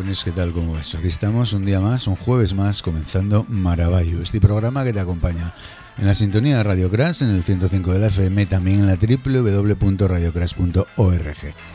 Buenas, ¿qué tal? ¿Cómo vas? Aquí estamos un día más, un jueves más, comenzando Maravallo, este programa que te acompaña en la sintonía de Radio Crash, en el 105 de la FM, también en la www.radiocrash.org.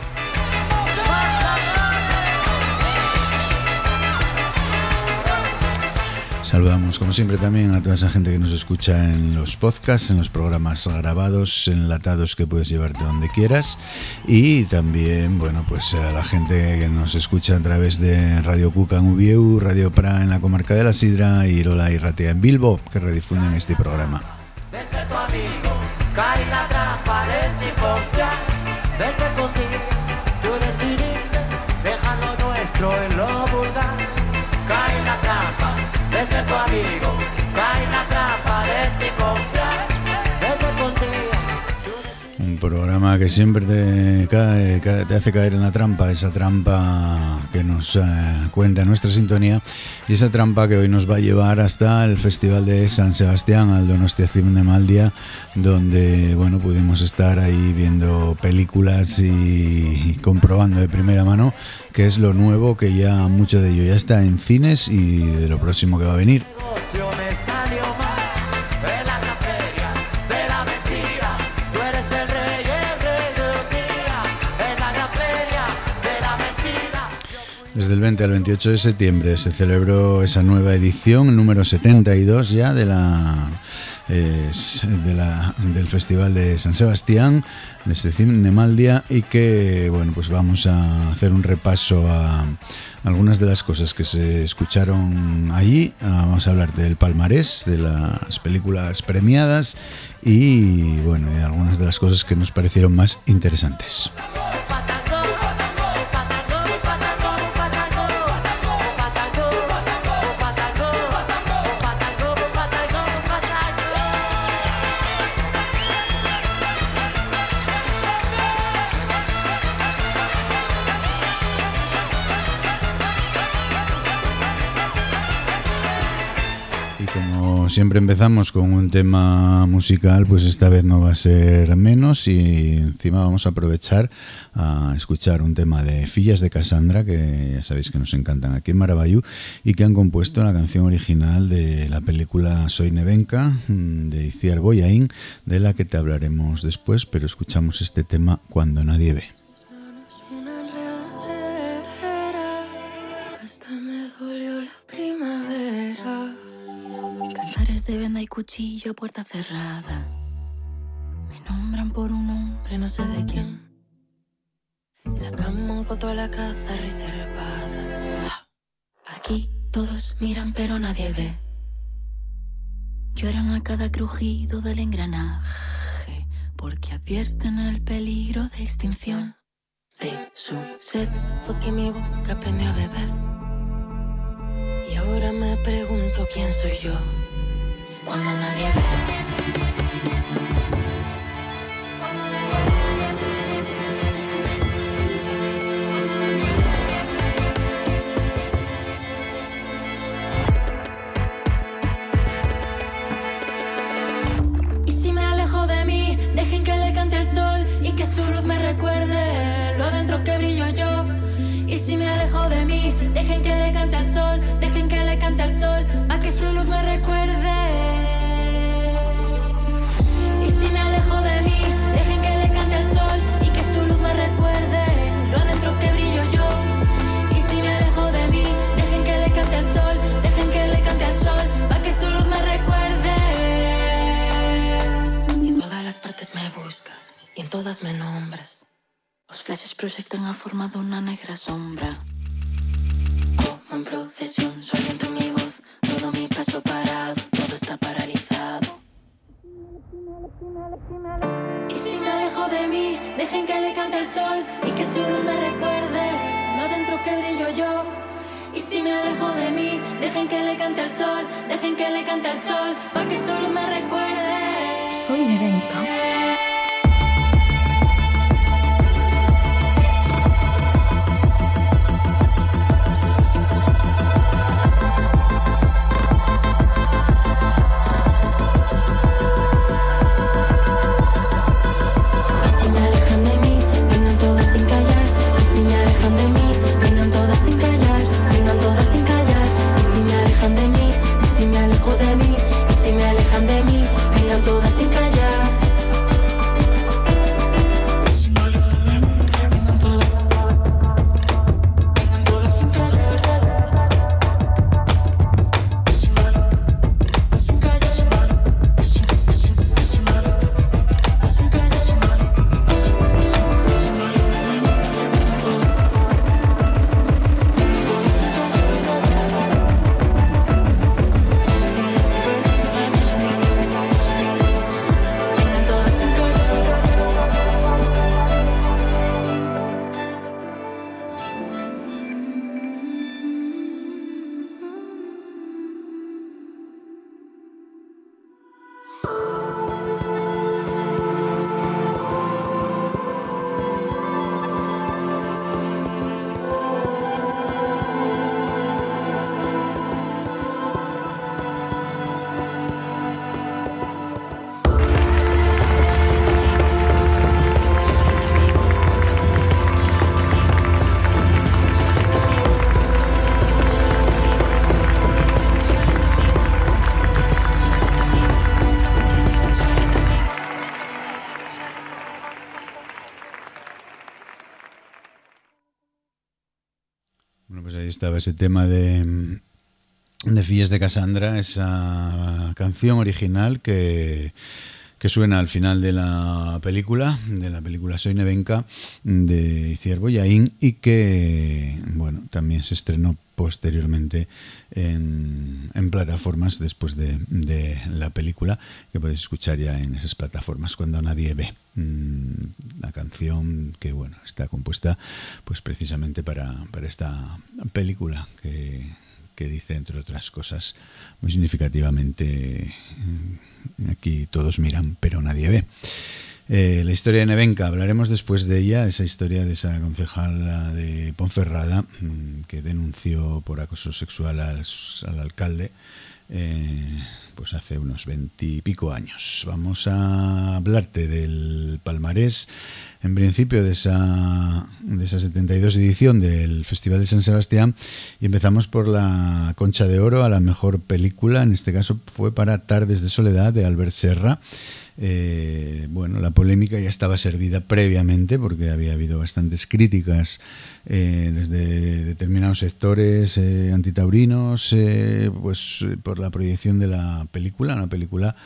Saludamos como siempre también a toda esa gente que nos escucha en los podcasts, en los programas grabados, enlatados que puedes llevarte donde quieras, y también, bueno, pues a la gente que nos escucha a través de Radio Cuca en Ubieu, Radio Pra en la comarca de la Sidra y Irola y Ratia en Bilbo, que redifunden este programa. Desde tu amigo, cae la trampa de confiar, desde contigo, tú decidiste dejar lo nuestro en lo vulgar, cae la trampa. De ser tu amigo, cae la trampa de confiar, desde contigo. Un programa que siempre te hace caer en la trampa, esa trampa que nos cuenta nuestra sintonía, y esa trampa que hoy nos va a llevar hasta el Festival de San Sebastián, al Donostia Zinemaldia, donde, bueno, pudimos estar ahí viendo películas y comprobando de primera mano que es lo nuevo, que ya mucho de ello ya está en cines y de lo próximo que va a venir. Desde el 20 al 28 de septiembre se celebró esa nueva edición, número 72 ya del Festival de San Sebastián, de Cinemaldia, y que, bueno, pues vamos a hacer un repaso a algunas de las cosas que se escucharon allí. Vamos a hablar del palmarés, de las películas premiadas y, bueno, de algunas de las cosas que nos parecieron más interesantes. Siempre empezamos con un tema musical, pues esta vez no va a ser menos, y encima vamos a aprovechar a escuchar un tema de Fillas de Cassandra, que ya sabéis que nos encantan aquí en Maravallo, y que han compuesto la canción original de la película Soy Nevenka, de Itziar Boyain, de la que te hablaremos después, pero escuchamos este tema Cuando nadie ve. De venda y cuchillo a puerta cerrada. Me nombran por un nombre, no sé de quién. La cama un coto a la caza reservada. Aquí todos miran pero nadie ve. Lloran a cada crujido del engranaje, porque advierten el peligro de extinción. De su sed fue que mi boca aprendió a beber. Y ahora me pregunto quién soy yo. Cuando nadie ve. Y si me alejo de mí, dejen que le cante el sol y que su luz me recuerde lo adentro que brillo yo. Y si me alejo de mí, dejen que le cante al sol, dejen que le cante al sol, a que su luz me recuerde. Y si me alejo de mí, dejen que le cante al sol y que su luz me recuerde lo adentro que brillo yo. Y si me alejo de mí, dejen que le cante al sol, dejen que le cante al sol, pa' que su luz me recuerde. Y en todas las partes me buscas y en todas me nombras. Los flashes proyectan a forma de una negra sombra. Como en procesión, su aliento en mi voz, todo mi paso parado, todo está paralizado. Y si me alejo de mí, dejen que le cante el sol y que su luz me recuerde lo adentro que brillo yo. Y si me alejo de mí, dejen que le cante el sol, dejen que le cante el sol, pa' que su luz me recuerde. Soy Nevenka. De mí, vengan todas sin callar. Y si me alejan de mí, vengan todas sin callar. Pues ahí estaba ese tema de Filles de Cassandra, esa canción original que suena al final de la película Soy Nevenka de Itziar Bollaín, y que bueno, también se estrenó posteriormente en plataformas después de la película, que podéis escuchar ya en esas plataformas cuando nadie ve. La canción que bueno, está compuesta pues precisamente para esta película que dice, entre otras cosas, muy significativamente, aquí todos miran pero nadie ve. La historia de Nevenka, hablaremos después de ella, esa historia de esa concejala de Ponferrada que denunció por acoso sexual al alcalde pues hace unos 20 y pico años. Vamos a hablarte del palmarés, en principio, de esa 72 edición del Festival de San Sebastián, y empezamos por la Concha de Oro a la mejor película. En este caso fue para Tardes de Soledad, de Albert Serra. Bueno, la polémica ya estaba servida previamente porque había habido bastantes críticas desde determinados sectores antitaurinos, pues por la proyección de la película, una película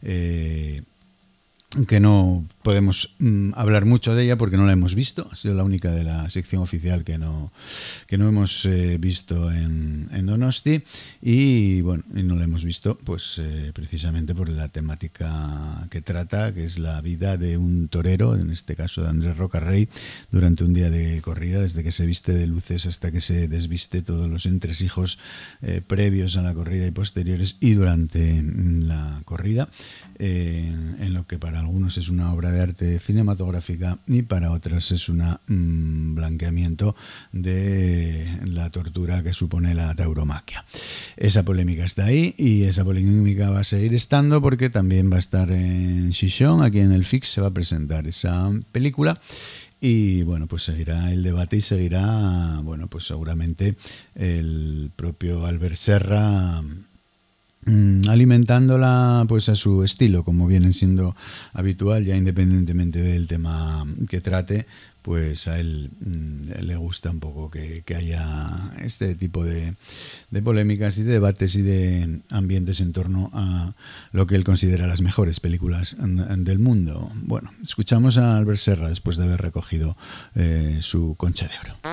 que no podemos hablar mucho de ella porque no la hemos visto. Ha sido la única de la sección oficial que no hemos visto en Donosti, y bueno, y no la hemos visto pues precisamente por la temática que trata, que es la vida de un torero, en este caso de Andrés Rocarrey, durante un día de corrida, desde que se viste de luces hasta que se desviste, todos los entresijos previos a la corrida y posteriores y durante la corrida, en lo que para algunos es una obra de arte cinematográfica y para otros es un blanqueamiento de la tortura que supone la tauromaquia. Esa polémica está ahí y esa polémica va a seguir estando porque también va a estar en Xixón, aquí en el FIX se va a presentar esa película. Y bueno, pues seguirá el debate y seguirá, bueno, pues seguramente el propio Albert Serra alimentándola pues a su estilo, como viene siendo habitual, ya independientemente del tema que trate, pues a él le gusta un poco que haya este tipo de polémicas y de debates y de ambientes en torno a lo que él considera las mejores películas del mundo. Bueno, escuchamos a Albert Serra después de haber recogido su Concha de Oro.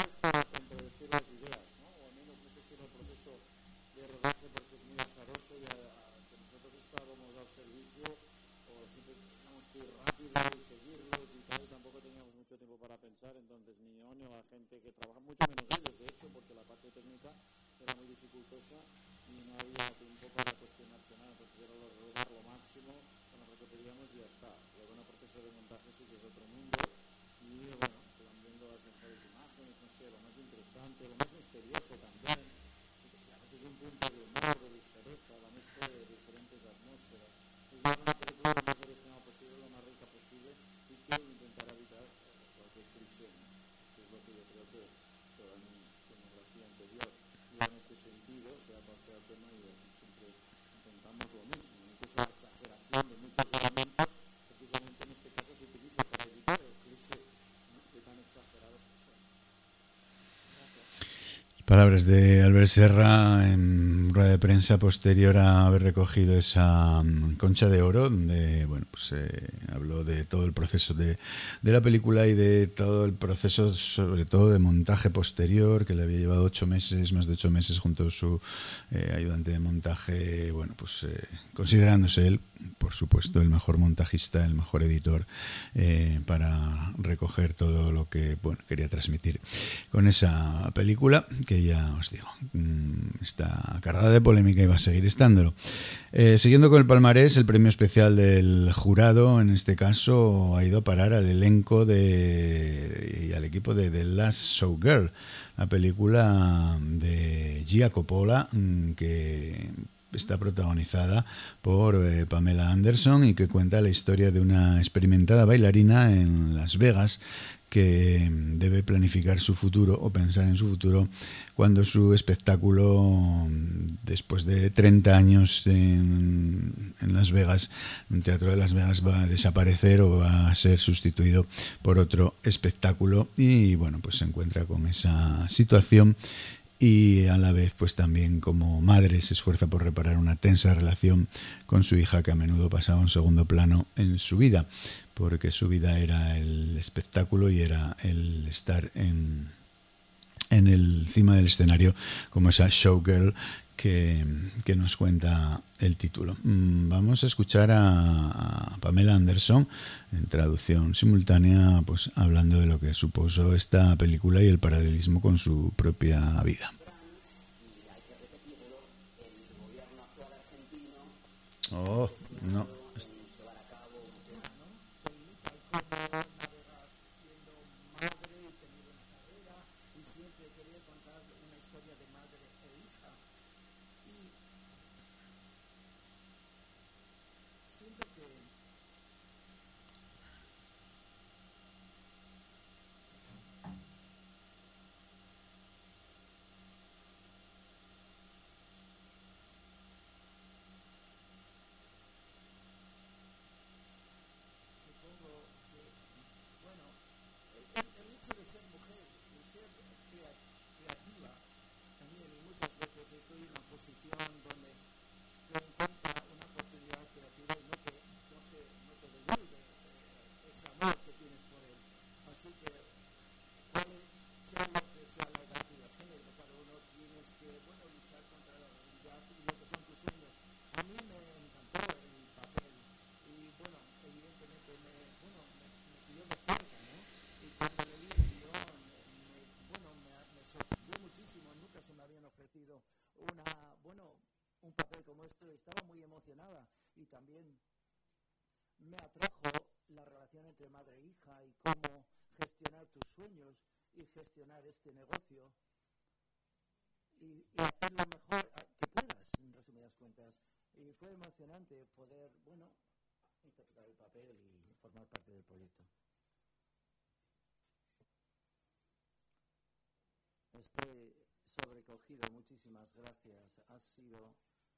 Palabras de Albert Serra en rueda de prensa posterior a haber recogido esa Concha de Oro, donde bueno, pues habló de todo el proceso de la película y de todo el proceso, sobre todo de montaje posterior, que le había llevado 8 meses, más de 8 meses, junto a su ayudante de montaje, bueno, pues considerándose él, por supuesto, el mejor montajista, el mejor editor, para recoger todo lo que bueno, quería transmitir con esa película, que ya os digo, está cargada de polémica y va a seguir estándolo. Siguiendo con el palmarés, el premio especial del jurado, en este caso, ha ido a parar al elenco y al equipo de The Last Showgirl, la película de Gia Coppola, que está protagonizada por Pamela Anderson y que cuenta la historia de una experimentada bailarina en Las Vegas que debe planificar su futuro o pensar en su futuro cuando su espectáculo, después de 30 años en Las Vegas, un teatro de Las Vegas, va a desaparecer o va a ser sustituido por otro espectáculo, y bueno, pues se encuentra con esa situación y a la vez pues también como madre se esfuerza por reparar una tensa relación con su hija que a menudo pasaba en segundo plano en su vida, porque su vida era el espectáculo y era el estar en el cima del escenario como esa showgirl que nos cuenta el título. Vamos a escuchar a Pamela Anderson en traducción simultánea, pues hablando de lo que supuso esta película y el paralelismo con su propia vida. Oh, no. Un papel como esto, estaba muy emocionada y también me atrajo la relación entre madre e hija y cómo gestionar tus sueños y gestionar este negocio y hacer lo mejor que puedas, en resumidas cuentas. Y fue emocionante poder, interpretar el papel y formar parte del proyecto. Estoy sobrecogido, muchísimas gracias. Ha sido...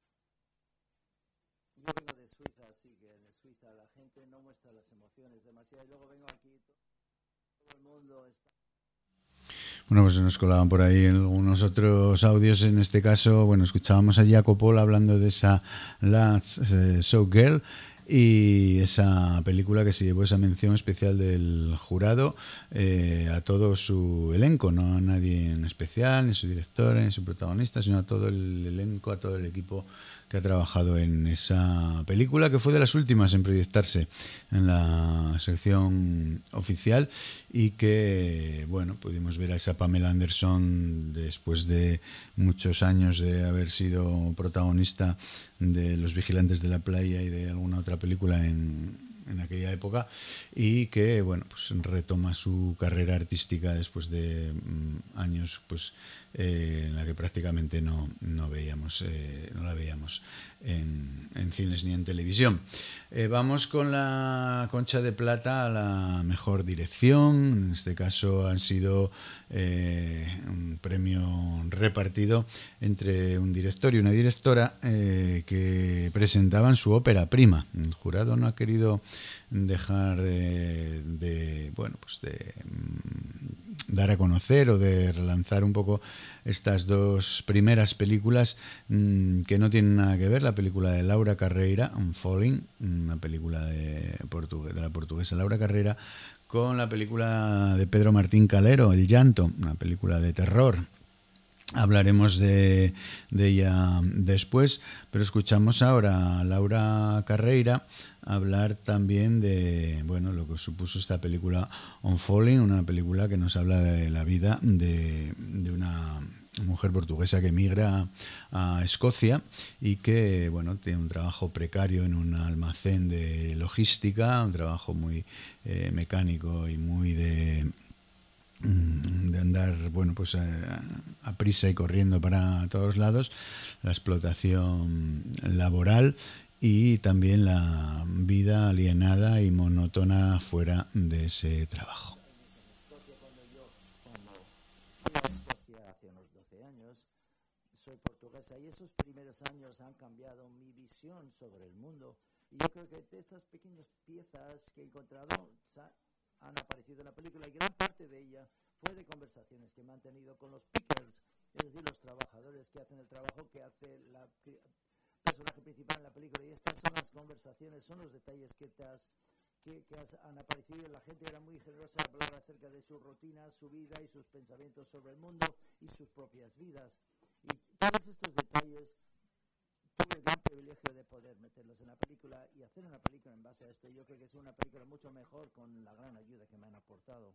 Yo vengo de Suiza, así que en Suiza la gente no muestra las emociones demasiado. Y luego vengo aquí, todo el mundo está... Bueno, pues nos colaban por ahí algunos otros audios. En este caso, escuchábamos a Jacopo hablando de esa Last Showgirl y esa película que se llevó esa mención especial del jurado a todo su elenco, no a nadie en especial, ni su director, ni su protagonista, sino a todo el elenco, a todo el equipo que ha trabajado en esa película, que fue de las últimas en proyectarse en la sección oficial y que, pudimos ver a esa Pamela Anderson después de muchos años de haber sido protagonista de Los Vigilantes de la Playa y de alguna otra película en aquella época y que retoma su carrera artística después de años en la que prácticamente no la veíamos en cines ni en televisión. Vamos con la Concha de Plata a la mejor dirección. En este caso han sido un premio repartido entre un director y una directora que presentaban su ópera prima. El jurado no ha querido dejar de dar a conocer o de relanzar un poco estas dos primeras películas que no tienen nada que ver. La película de Laura Carreira, Falling, una película de la portuguesa Laura Carreira, con la película de Pedro Martín Calero, El Llanto, una película de terror. Hablaremos de ella después, pero escuchamos ahora a Laura Carreira hablar también de lo que supuso esta película On Falling, una película que nos habla de la vida de una mujer portuguesa que emigra a Escocia y que tiene un trabajo precario en un almacén de logística, un trabajo muy mecánico y muy de andar a prisa y corriendo para todos lados, la explotación laboral y también la vida alienada y monótona fuera de ese trabajo. Hace unos 12 años, soy portuguesa y esos primeros años han cambiado mi visión sobre el mundo. Y yo creo que de estas pequeñas piezas que he encontrado han aparecido en la película y gran parte de ella fue de conversaciones que he mantenido con los pickers es decir, los trabajadores que hacen el trabajo que hace la personaje principal en la película. Y estas son las conversaciones, son los detalles que han aparecido. La gente era muy generosa a hablar acerca de sus rutinas, su vida y sus pensamientos sobre el mundo y sus propias vidas. Y todos estos detalles tuve el gran privilegio de poder meterlos en la película y hacer una película en base a esto. Yo creo que es una película mucho mejor con la gran ayuda que me han aportado.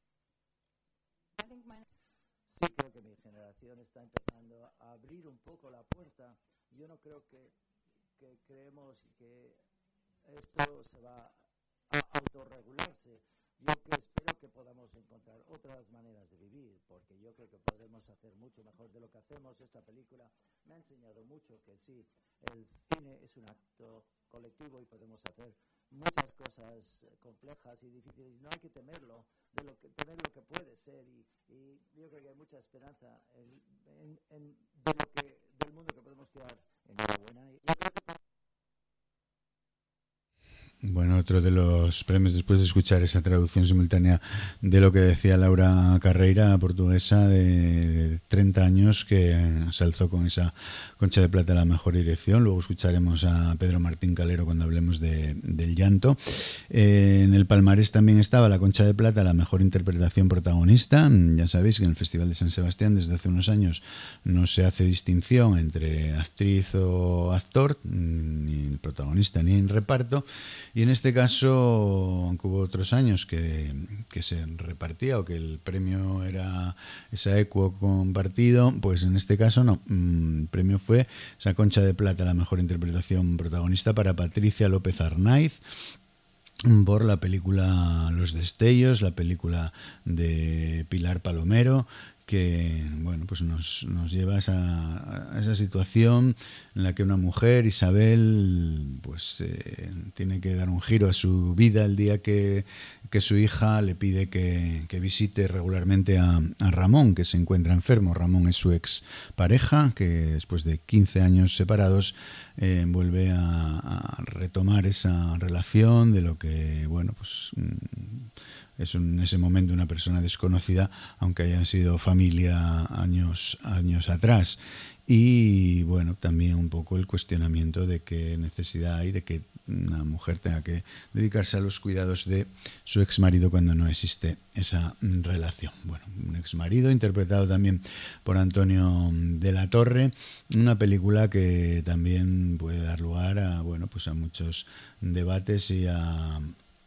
Sí, creo que mi generación está empezando a abrir un poco la puerta. Yo no creo que creemos que esto se va a autorregularse. Yo que espero que podamos encontrar otras maneras de vivir, porque yo creo que podemos hacer mucho mejor de lo que hacemos. Esta película me ha enseñado mucho que sí, el cine es un acto colectivo y podemos hacer muchas cosas complejas y difíciles. No hay que temerlo, temer lo que puede ser, y yo creo que hay mucha esperanza del mundo que podemos crear. Enhorabuena. Yo creo que Bueno, otro de los premios, después de escuchar esa traducción simultánea de lo que decía Laura Carreira, portuguesa de 30 años, que se alzó con esa Concha de Plata a la mejor dirección. Luego escucharemos a Pedro Martín Calero cuando hablemos del llanto. En el palmarés también estaba la Concha de Plata a la mejor interpretación protagonista. Ya sabéis que en el Festival de San Sebastián desde hace unos años no se hace distinción entre actriz o actor, ni el protagonista ni en reparto. Y en este caso, aunque hubo otros años que se repartía o que el premio era esa equo compartido, pues en este caso no. El premio fue esa Concha de Plata a la mejor interpretación protagonista para Patricia López Arnaiz, por la película Los Destellos, la película de Pilar Palomero, que bueno, pues nos lleva a esa situación en la que una mujer, Isabel, pues tiene que dar un giro a su vida el día que su hija le pide que visite regularmente a Ramón, que se encuentra enfermo. Ramón es su ex pareja, que después de 15 años separados vuelve a retomar esa relación de lo que, bueno, pues es en ese momento una persona desconocida, aunque hayan sido familia años atrás. Y bueno, también un poco el cuestionamiento de qué necesidad hay de que una mujer tenga que dedicarse a los cuidados de su exmarido cuando no existe esa relación. Bueno, un exmarido interpretado también por Antonio de la Torre, una película que también puede dar lugar a, bueno, pues a muchos debates y a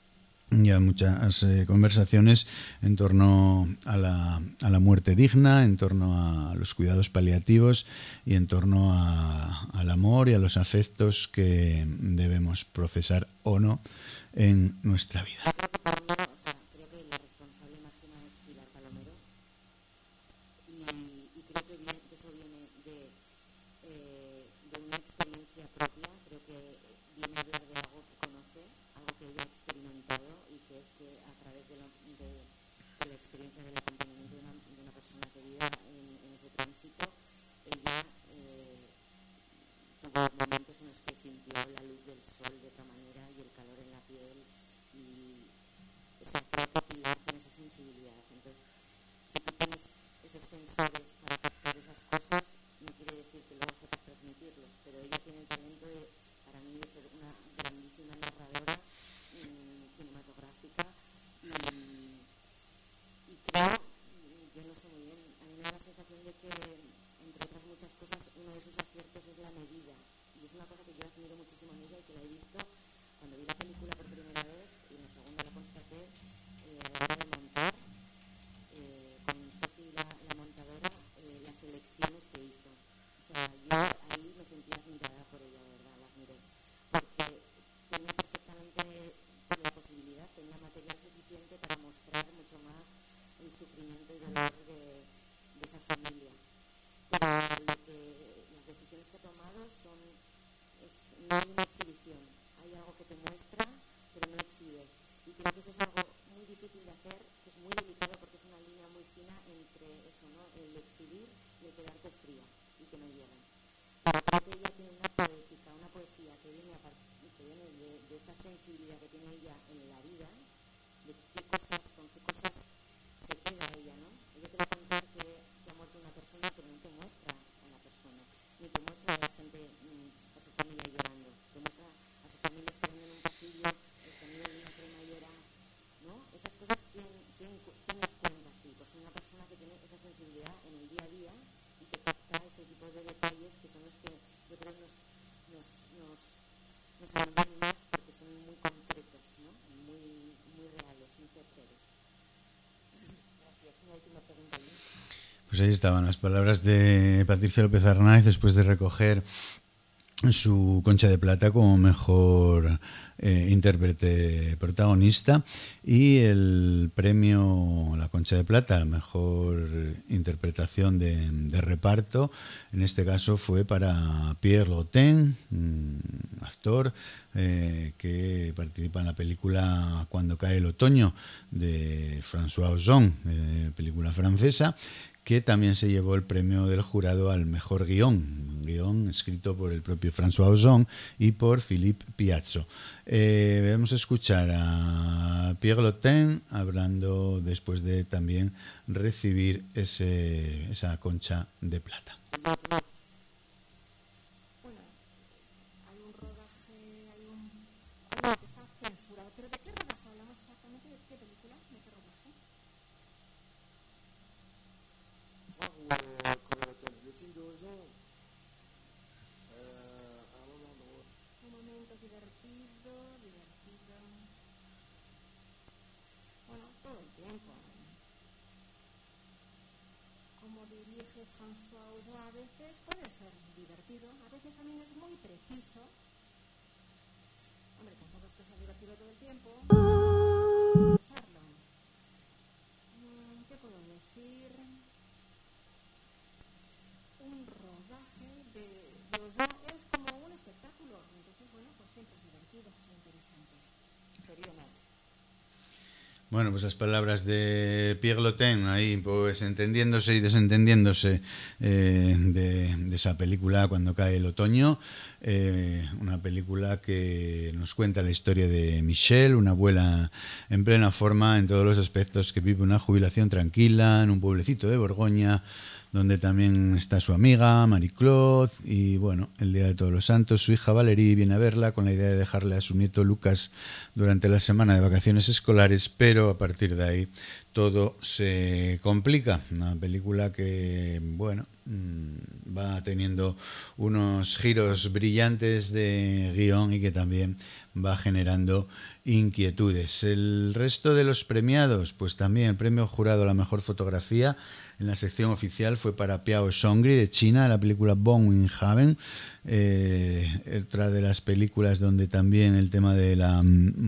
muchas conversaciones en torno a la muerte digna, en torno a los cuidados paliativos y en torno al amor y a los afectos que debemos profesar o no en nuestra vida. Creo que la responsable máxima es Pilar Palomero, y creo que eso viene de una experiencia propia. Creo que viene a hablar de algo que conoce, algo que ella ha experimentado, y que es que a través de la experiencia del acompañamiento de una persona querida en ese tránsito, ella tuvo momentos en los que sintió la luz del sol de otra manera y el calor en la piel, y creo que Pilar tiene esa sensibilidad. Entonces, si tú tienes esos sensores para captar esas cosas, no quiere decir que luego sepas transmitirlos, pero ella tiene el talento para mí, de ser una grandísima narradora cinematográfica, y creo, yo no sé muy bien, a mí me da la sensación de que, entre otras muchas cosas, uno de sus aciertos es la medida, y es una cosa que yo admiro muchísimo en ella y que la he visto cuando vi la película por primera vez, y en la segunda la constaté a la hora de montar, con Sophie, la montadora, las selecciones que hizo. O sea, yo ahí me sentí admirada por ella, de verdad, la admiré, porque tenía perfectamente la posibilidad, tenía material suficiente para mostrar mucho más el sufrimiento y dolor de esa familia. Pero las decisiones que ha tomado no hay una exhibición, hay algo que te muestra, pero no exhibe. Y creo que eso es algo muy difícil de hacer, que es muy delicado, porque es una línea muy fina entre eso, ¿no?, el exhibir y el quedarte fría y que no lleguen. Pero creo que ella tiene una poética, una poesía que viene de esa sensibilidad que tiene ella en la vida, de con qué cosas se queda ella, ¿no? Ella te va a contar que ha muerto una persona, pero no te esa sensibilidad en el día a día y que capta este tipo de detalles que son los que yo creo nos enamoran más porque son muy concretos, ¿no? Muy reales, muy certeros. Gracias. Una última pregunta. Pues ahí estaban las palabras de Patricia López Arnaiz después de recoger su Concha de Plata como mejor intérprete protagonista y el premio, la Concha de Plata, mejor interpretación de reparto, en este caso fue para Pierre Lottin, actor que participa en la película Cuando cae el otoño de François Ozon, película francesa, que también se llevó el premio del jurado al mejor guión escrito por el propio François Ozon y por Philippe Piazzo. Vamos a escuchar a Pierre Lottin hablando después de también recibir esa Concha de Plata. Bueno, hay un rodaje, hay un que está censurado, pero ¿de qué rodaje hablamos exactamente? ¿De qué película? ¿De qué rodaje? Un momento divertido. Bueno, todo el tiempo. Como dirige François Ozon, a veces puede ser divertido, a veces también es muy preciso. Hombre, tampoco es que sea divertido todo el tiempo. ¿Qué puedo decir? Un rodaje de Ozon es como un espectáculo, entonces bueno, pues siempre es divertido, es interesante. Sería nada. Bueno, pues las palabras de Pierre Lottin ahí, pues entendiéndose y desentendiéndose de esa película Cuando cae el otoño, una película que nos cuenta la historia de Michelle, una abuela en plena forma en todos los aspectos, que vive una jubilación tranquila en un pueblecito de Borgoña, donde también está su amiga Marie-Claude y bueno, el día de Todos los Santos su hija Valerie viene a verla con la idea de dejarle a su nieto Lucas durante la semana de vacaciones escolares, pero a partir de ahí todo se complica. Una película que, bueno, va teniendo unos giros brillantes de guión y que también va generando inquietudes. El resto de los premiados, pues también el premio jurado a la mejor fotografía en la sección oficial fue para Piao Zhongri de China, la película Born in Heaven, otra de las películas donde también el tema de la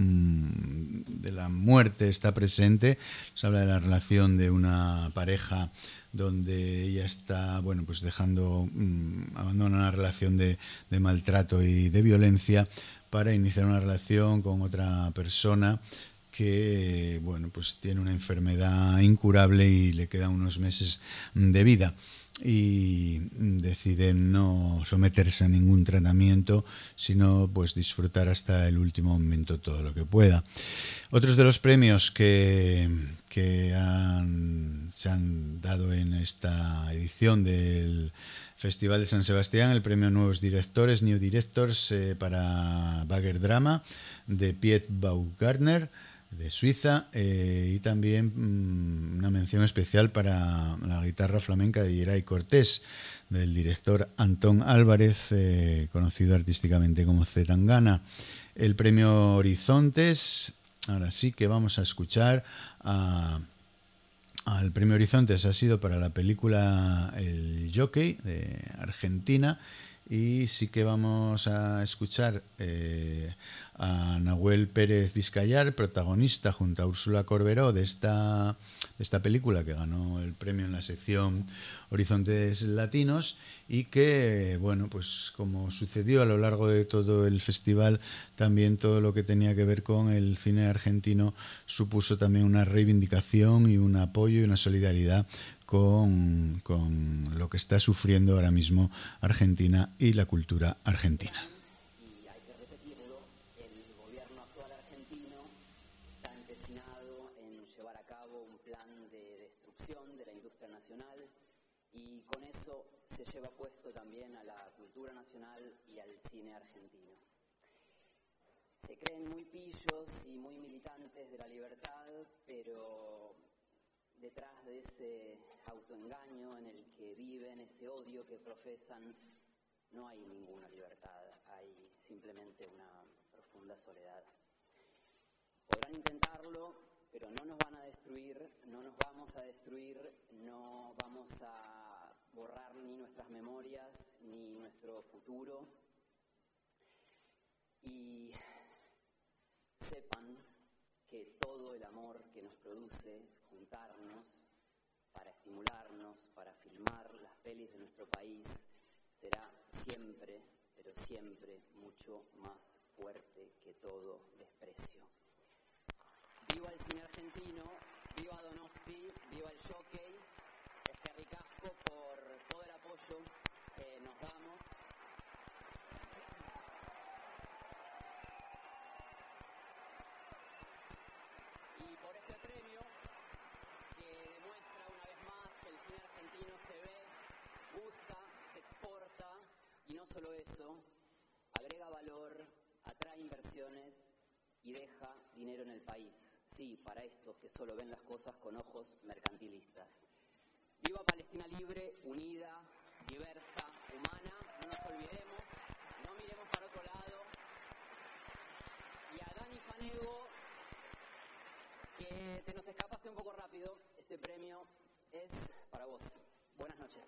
muerte está presente. Se habla de la relación de una pareja donde ella está, bueno, pues abandona una relación de maltrato y de violencia para iniciar una relación con otra persona que, bueno, pues tiene una enfermedad incurable y le quedan unos meses de vida y decide no someterse a ningún tratamiento, sino pues disfrutar hasta el último momento todo lo que pueda. Otros de los premios que se han dado en esta edición del Festival de San Sebastián, el premio Nuevos Directores, New Directors, para Bagger Drama de Piet Baumgartner de Suiza, y también una mención especial para la guitarra flamenca de Geray Cortés, del director Antón Álvarez, conocido artísticamente como C. Tangana. El premio Horizontes, ahora sí que vamos a escuchar al premio Horizontes, ha sido para la película El Jockey de Argentina, y sí que vamos a escuchar a Nahuel Pérez Vizcayar, protagonista junto a Úrsula Corberó de esta película que ganó el premio en la sección Horizontes Latinos, y que, bueno, pues como sucedió a lo largo de todo el festival, también todo lo que tenía que ver con el cine argentino supuso también una reivindicación y un apoyo y una solidaridad con lo que está sufriendo ahora mismo Argentina y la cultura argentina. Y hay que repetirlo, el gobierno actual argentino está empecinado en llevar a cabo un plan de destrucción de la industria nacional, y con eso se lleva puesto también a la cultura nacional y al cine argentino. Se creen muy pillos y muy militantes de la libertad, pero detrás de ese autoengaño en el que viven, ese odio que profesan, no hay ninguna libertad, hay simplemente una profunda soledad. Podrán intentarlo, pero no nos van a destruir, no nos vamos a destruir, no vamos a borrar ni nuestras memorias ni nuestro futuro. Y sepan que todo el amor que nos produce juntarnos para estimularnos, para filmar las pelis de nuestro país, será siempre, pero siempre mucho más fuerte que todo desprecio. Viva el cine argentino, viva Donosti, viva el Jockey, ricasco por todo el apoyo que nos damos. Y por este premio que demuestra una vez más que el cine argentino se ve, gusta, se exporta y no solo eso, agrega valor, atrae inversiones y deja dinero en el país. Sí, para estos que solo ven las cosas con ojos mercantilistas. Viva Palestina libre, unida, diversa, humana, no nos olvidemos, no miremos para otro lado. Y a Dani Fanego, que te nos escapaste un poco rápido, este premio es para vos. Buenas noches.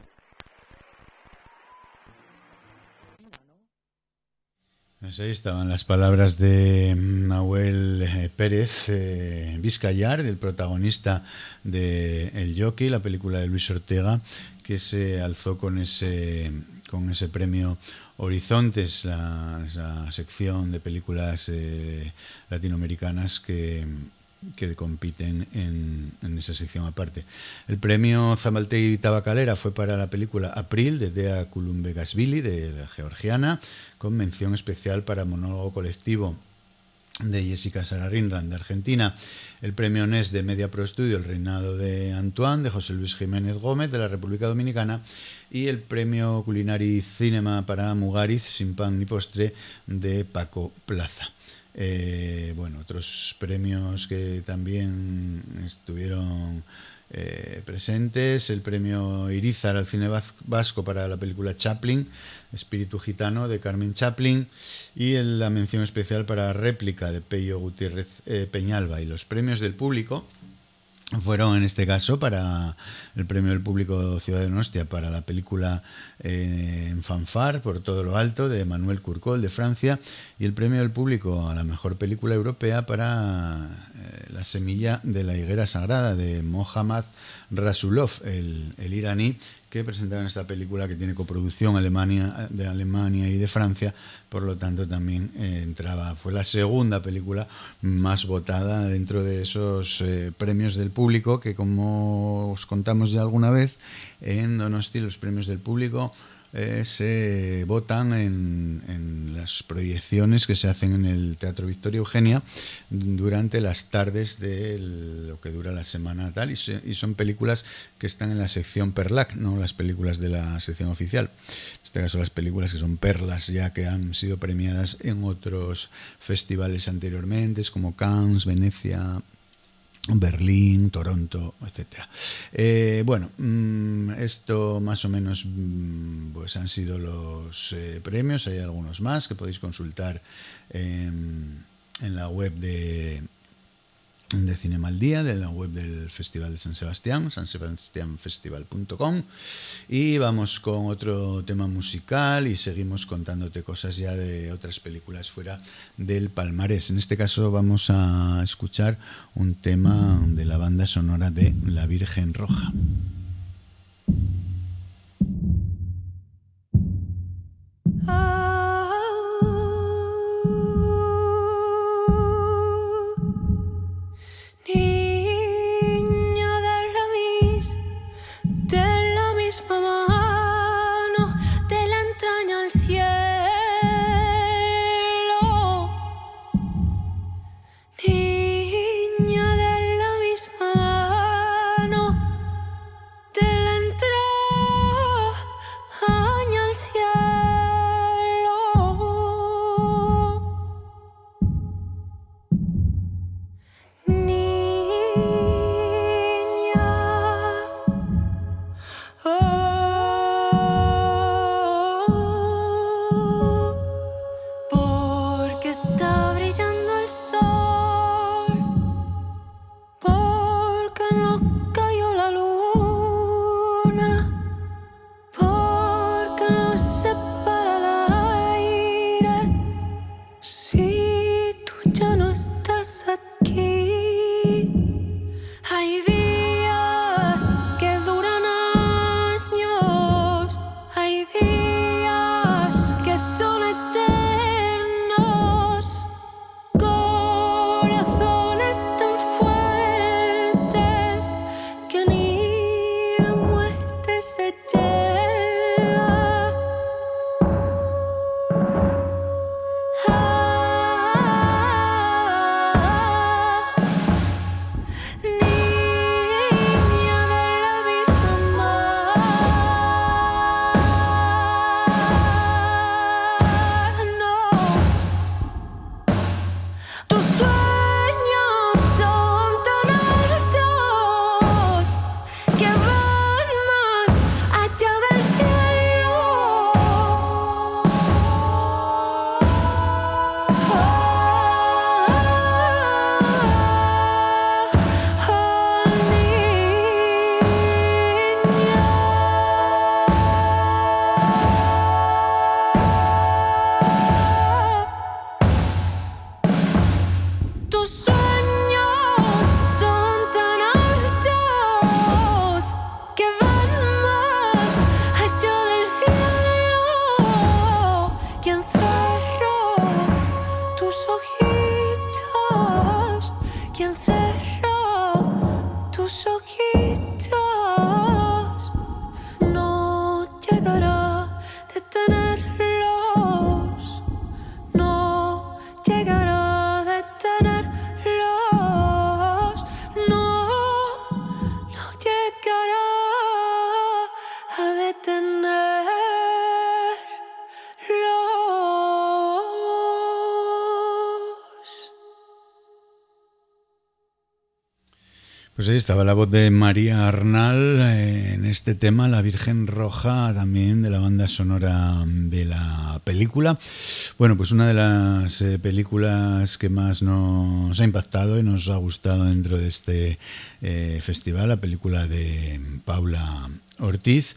Pues ahí estaban las palabras de Nahuel Pérez Vizcayar, del protagonista de El Jockey, la película de Luis Ortega, que se alzó con ese premio Horizontes, esa sección de películas latinoamericanas que compiten en esa sección aparte. El premio Zamaltegui Tabacalera fue para la película April de Dea Kulumbegasvili, de la georgiana, con mención especial para monólogo colectivo de Jessica Sararindan, de Argentina. El premio NES de Media Pro Studio, El reinado de Antoine, de José Luis Jiménez Gómez, de la República Dominicana. Y el premio Culinary Cinema para Mugariz, Sin pan ni postre, de Paco Plaza. Otros premios que también estuvieron presentes: el premio Irizar al cine vasco para la película Chaplin, Espíritu Gitano, de Carmen Chaplin, y la mención especial para Réplica, de Pello Gutiérrez Peñalba. Y los premios del público fueron, en este caso, para el premio del público Ciudad de Donostia para la película En Fanfar, por todo lo alto, de Manuel Curcol, de Francia, y el premio del público a la mejor película europea para La semilla de la higuera sagrada, de Mohammad Rasulov, el iraní, que presentaron esta película, que tiene coproducción de Alemania y de Francia. Por lo tanto, también fue la segunda película más votada dentro de esos premios del público, que, como os contamos ya alguna vez, en Donosti los premios del público se votan en las proyecciones que se hacen en el Teatro Victoria Eugenia durante las tardes de lo que dura la semana tal, y son películas que están en la sección Perlac, no las películas de la sección oficial. En este caso, las películas que son perlas, ya que han sido premiadas en otros festivales anteriormente, como Cannes, Venecia, Berlín, Toronto, etc. Esto más o menos pues han sido los premios. Hay algunos más que podéis consultar en la web de Cinema al Día, de la web del Festival de San Sebastián, sansebastianfestival.com. Y vamos con otro tema musical y seguimos contándote cosas ya de otras películas fuera del palmarés. En este caso vamos a escuchar un tema de la banda sonora de La Virgen Roja. Pues ahí estaba la voz de María Arnal en este tema, La Virgen Roja, también de la banda sonora de la película. Bueno, pues una de las películas que más nos ha impactado y nos ha gustado dentro de este festival, la película de Paula Ortiz,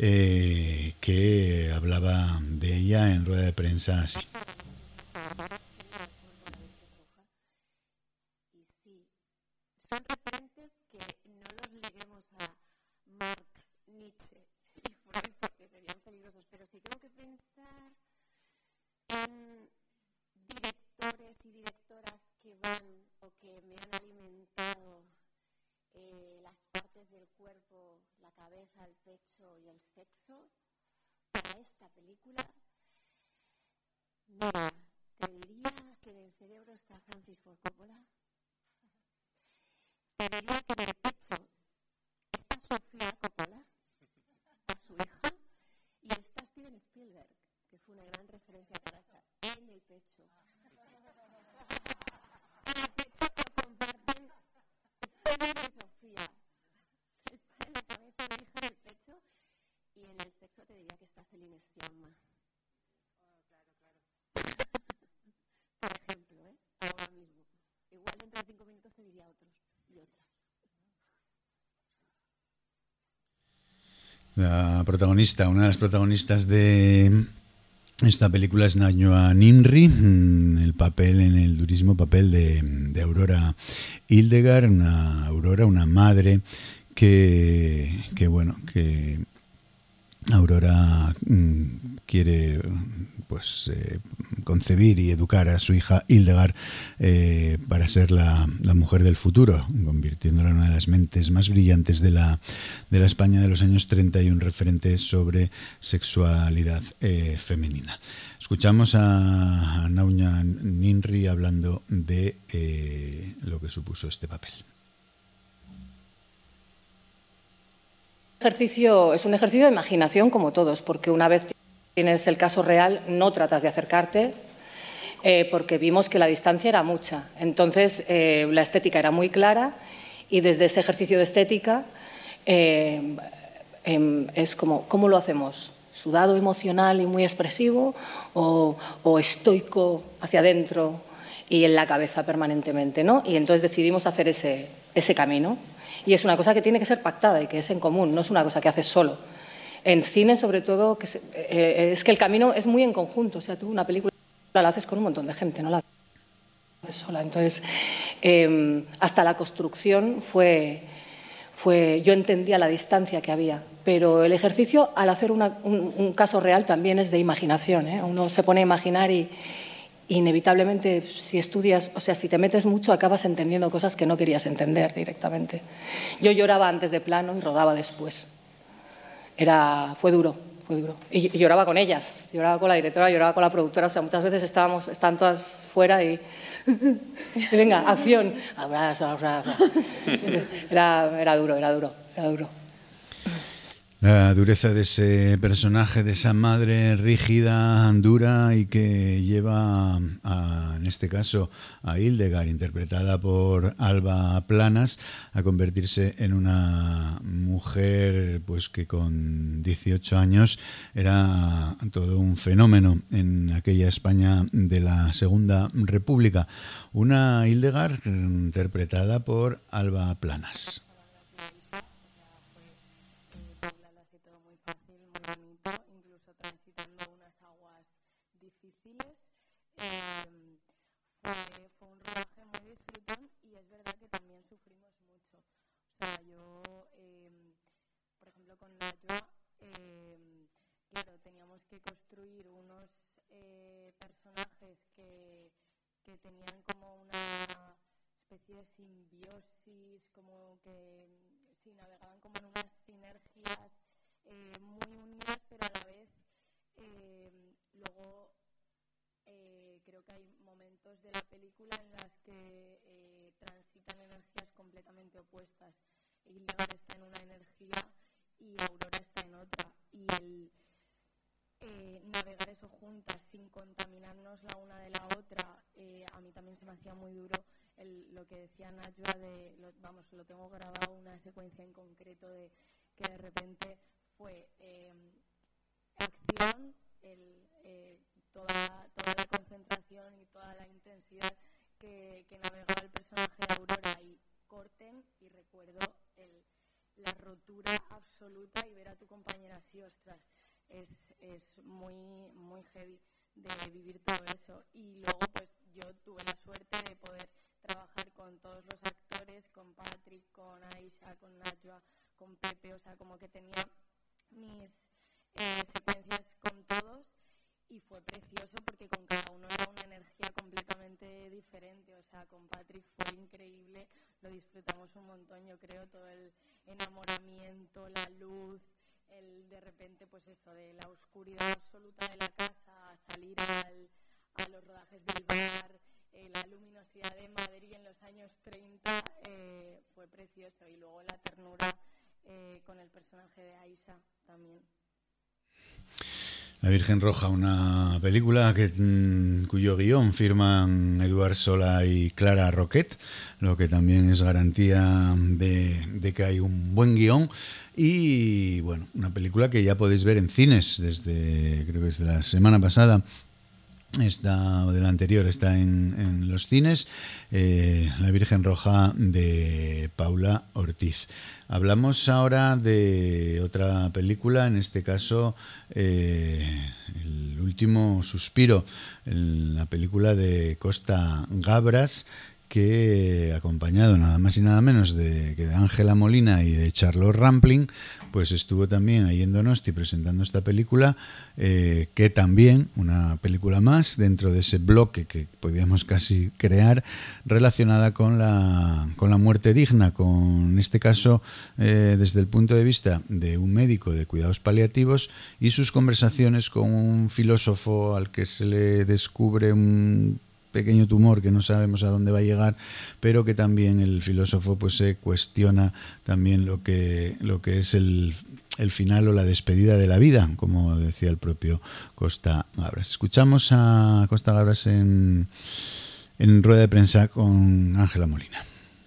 que hablaba de ella en rueda de prensa así. Son referentes que no los liguemos a Marx, Nietzsche y Freud porque serían peligrosos, pero sí tengo que pensar en directores y directoras que van o que me han alimentado las partes del cuerpo, la cabeza, el pecho y el sexo para esta película. Mira, te diría que en el cerebro está Francis Ford Coppola. Te diría que en el pecho está Sofía Coppola, a su hija, y está Steven Spielberg, que fue una gran referencia para esta, en el pecho. En el pecho que comparten Steven y Sofía. El padre, la cabeza, la hija en el pecho, y en el sexo te diría que está Celine Sciamma. Por ejemplo, ahora mismo. Igual dentro de 5 minutos te diría otros. Y otras. La protagonista, una de las protagonistas de esta película es Nañoa Ninri, el papel en el durísimo papel de Aurora Hildegard, una madre que Aurora quiere pues concebir y educar a su hija Hildegard para ser la mujer del futuro, convirtiéndola en una de las mentes más brillantes de la España de los años 30 y un referente sobre sexualidad femenina. Escuchamos a Nañoa Ninri hablando de lo que supuso este papel. Es un ejercicio de imaginación como todos, porque una vez tienes el caso real no tratas de acercarte porque vimos que la distancia era mucha. Entonces la estética era muy clara y desde ese ejercicio de estética es como, ¿cómo lo hacemos? ¿Sudado, emocional y muy expresivo o estoico hacia adentro y en la cabeza permanentemente, ¿no? Y entonces decidimos hacer ese camino. Y es una cosa que tiene que ser pactada y que es en común, no es una cosa que haces solo. En cine, sobre todo, es que el camino es muy en conjunto. O sea, tú una película la haces con un montón de gente, no la haces sola. Entonces, hasta la construcción yo entendía la distancia que había. Pero el ejercicio, al hacer un caso real, también es de imaginación, ¿eh? Uno se pone a imaginar y inevitablemente, si estudias, o sea, si te metes mucho, acabas entendiendo cosas que no querías entender directamente. Yo lloraba antes de plano y rodaba después. Fue duro. Y lloraba con ellas, lloraba con la directora, lloraba con la productora, o sea, muchas veces estaban todas fuera y venga, acción. Era duro. La dureza de ese personaje, de esa madre rígida, dura y que lleva, en este caso, a Hildegard, interpretada por Alba Planas, a convertirse en una mujer pues que con 18 años era todo un fenómeno en aquella España de la Segunda República. Una Hildegard interpretada por Alba Planas. Fue un rodaje muy disfrutón y es verdad que también sufrimos mucho. O sea, yo, por ejemplo, con Nayoa, claro, teníamos que construir unos personajes que tenían como una especie de simbiosis, como que sí, navegaban como en unas sinergias muy unidas, pero a la vez luego creo que hay momentos de la película en las que transitan energías completamente opuestas. Hildegard está en una energía y Aurora está en otra. Y el navegar eso juntas sin contaminarnos la una de la otra, a mí también se me hacía muy duro lo que decía Najwa lo tengo grabado, una secuencia en concreto de que de repente fue acción, toda la concentración y toda la intensidad que navegaba el personaje de Aurora, y corten y recuerdo la rotura absoluta y ver a tu compañera así, ostras, es muy, muy heavy de vivir todo eso. Y luego pues yo tuve la suerte de poder trabajar con todos los actores, con Patrick, con Aisha, con Najwa, con Pepe, o sea, como que tenía mis secuencias con todos y fue precioso porque con cada uno era una energía completamente diferente. O sea, con Patrick fue increíble, lo disfrutamos un montón, yo creo, todo el enamoramiento, la luz, el de repente pues eso, de la oscuridad absoluta de la casa a salir a los rodajes del bar, la luminosidad de Madrid en los años 30, fue precioso. Y luego la ternura con el personaje de Aisha también. La Virgen Roja, una película cuyo guión firman Eduard Sola y Clara Roquet, lo que también es garantía de que hay un buen guión. Y bueno, una película que ya podéis ver en cines creo que desde la semana pasada. O de la anterior está en los cines, La Virgen Roja de Paula Ortiz. Hablamos ahora de otra película, en este caso El último suspiro, la película de Costa Gabras, que acompañado nada más y nada menos de Ángela Molina y de Charlotte Rampling, pues estuvo también ahí en Donosti presentando esta película, que también, una película más dentro de ese bloque que podíamos casi crear, relacionada con la muerte digna, en este caso desde el punto de vista de un médico de cuidados paliativos y sus conversaciones con un filósofo al que se le descubre un pequeño tumor que no sabemos a dónde va a llegar, pero que también el filósofo pues se cuestiona también lo que es el final o la despedida de la vida, como decía el propio Costa Gabras. Escuchamos a Costa Gabras en rueda de prensa con Ángela Molina.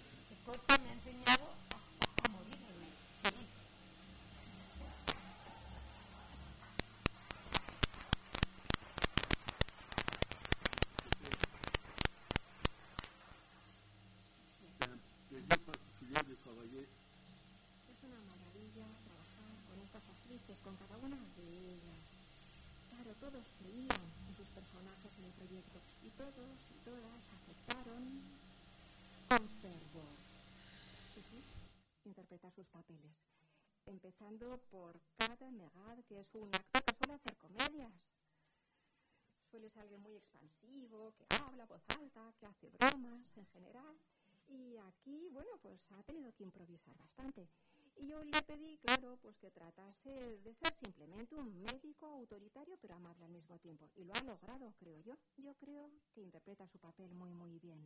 Interpretar sus papeles, empezando por Kader Megad, que es un actor que suele hacer comedias. Suele ser alguien muy expansivo, que habla a voz alta, que hace bromas en general. Y aquí, bueno, pues ha tenido que improvisar bastante. Y yo le pedí, claro, pues que tratase de ser simplemente un médico autoritario, pero amable al mismo tiempo. Y lo ha logrado, creo yo. Yo creo que interpreta su papel muy, muy bien.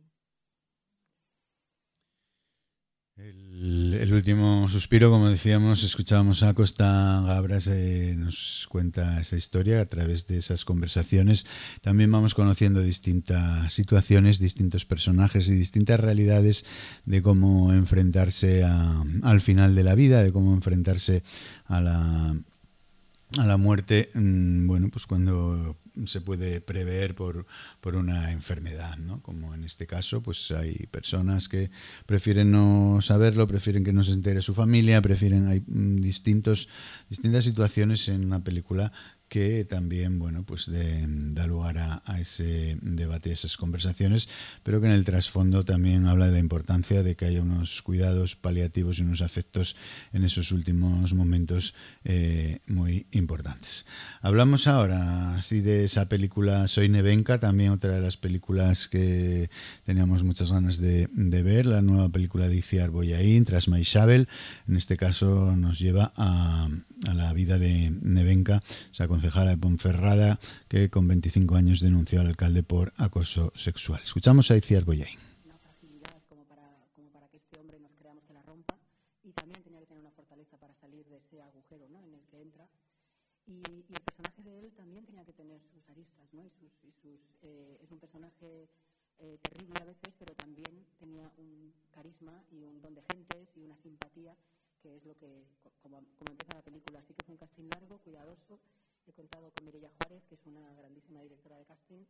El último suspiro, como decíamos, escuchábamos a Costa Gabras, nos cuenta esa historia a través de esas conversaciones. También vamos conociendo distintas situaciones, distintos personajes y distintas realidades de cómo enfrentarse al final de la vida, de cómo enfrentarse a la muerte, bueno, pues cuando se puede prever por una enfermedad, ¿no? Como en este caso, pues hay personas que prefieren no saberlo, prefieren que no se entere su familia, hay distintas situaciones en una película que también, bueno, pues da lugar a ese debate, a esas conversaciones, pero que en el trasfondo también habla de la importancia de que haya unos cuidados paliativos y unos afectos en esos últimos momentos muy importantes. Hablamos ahora sí de esa película Soy Nevenka, también otra de las películas que teníamos muchas ganas de ver, la nueva película de Itziar Boyain, Tras Maixabel. En este caso nos lleva a la vida de Nevenka, esa concejala de Ponferrada que con 25 años denunció al alcalde por acoso sexual. Escuchamos a Itziar Boyain. Una fragilidad como para que este hombre nos creamos que la rompa, y también tenía que tener una fortaleza para salir de ese agujero, ¿no?, en el que entra. Y el personaje de él también tenía que tener sus aristas, ¿no? Es un personaje terrible a veces, pero también tenía un carisma y un don de gentes y una simpatía, que es lo que, como empieza la película. Así que fue un casting largo, cuidadoso. He contado con Mireia Juárez, que es una grandísima directora de casting,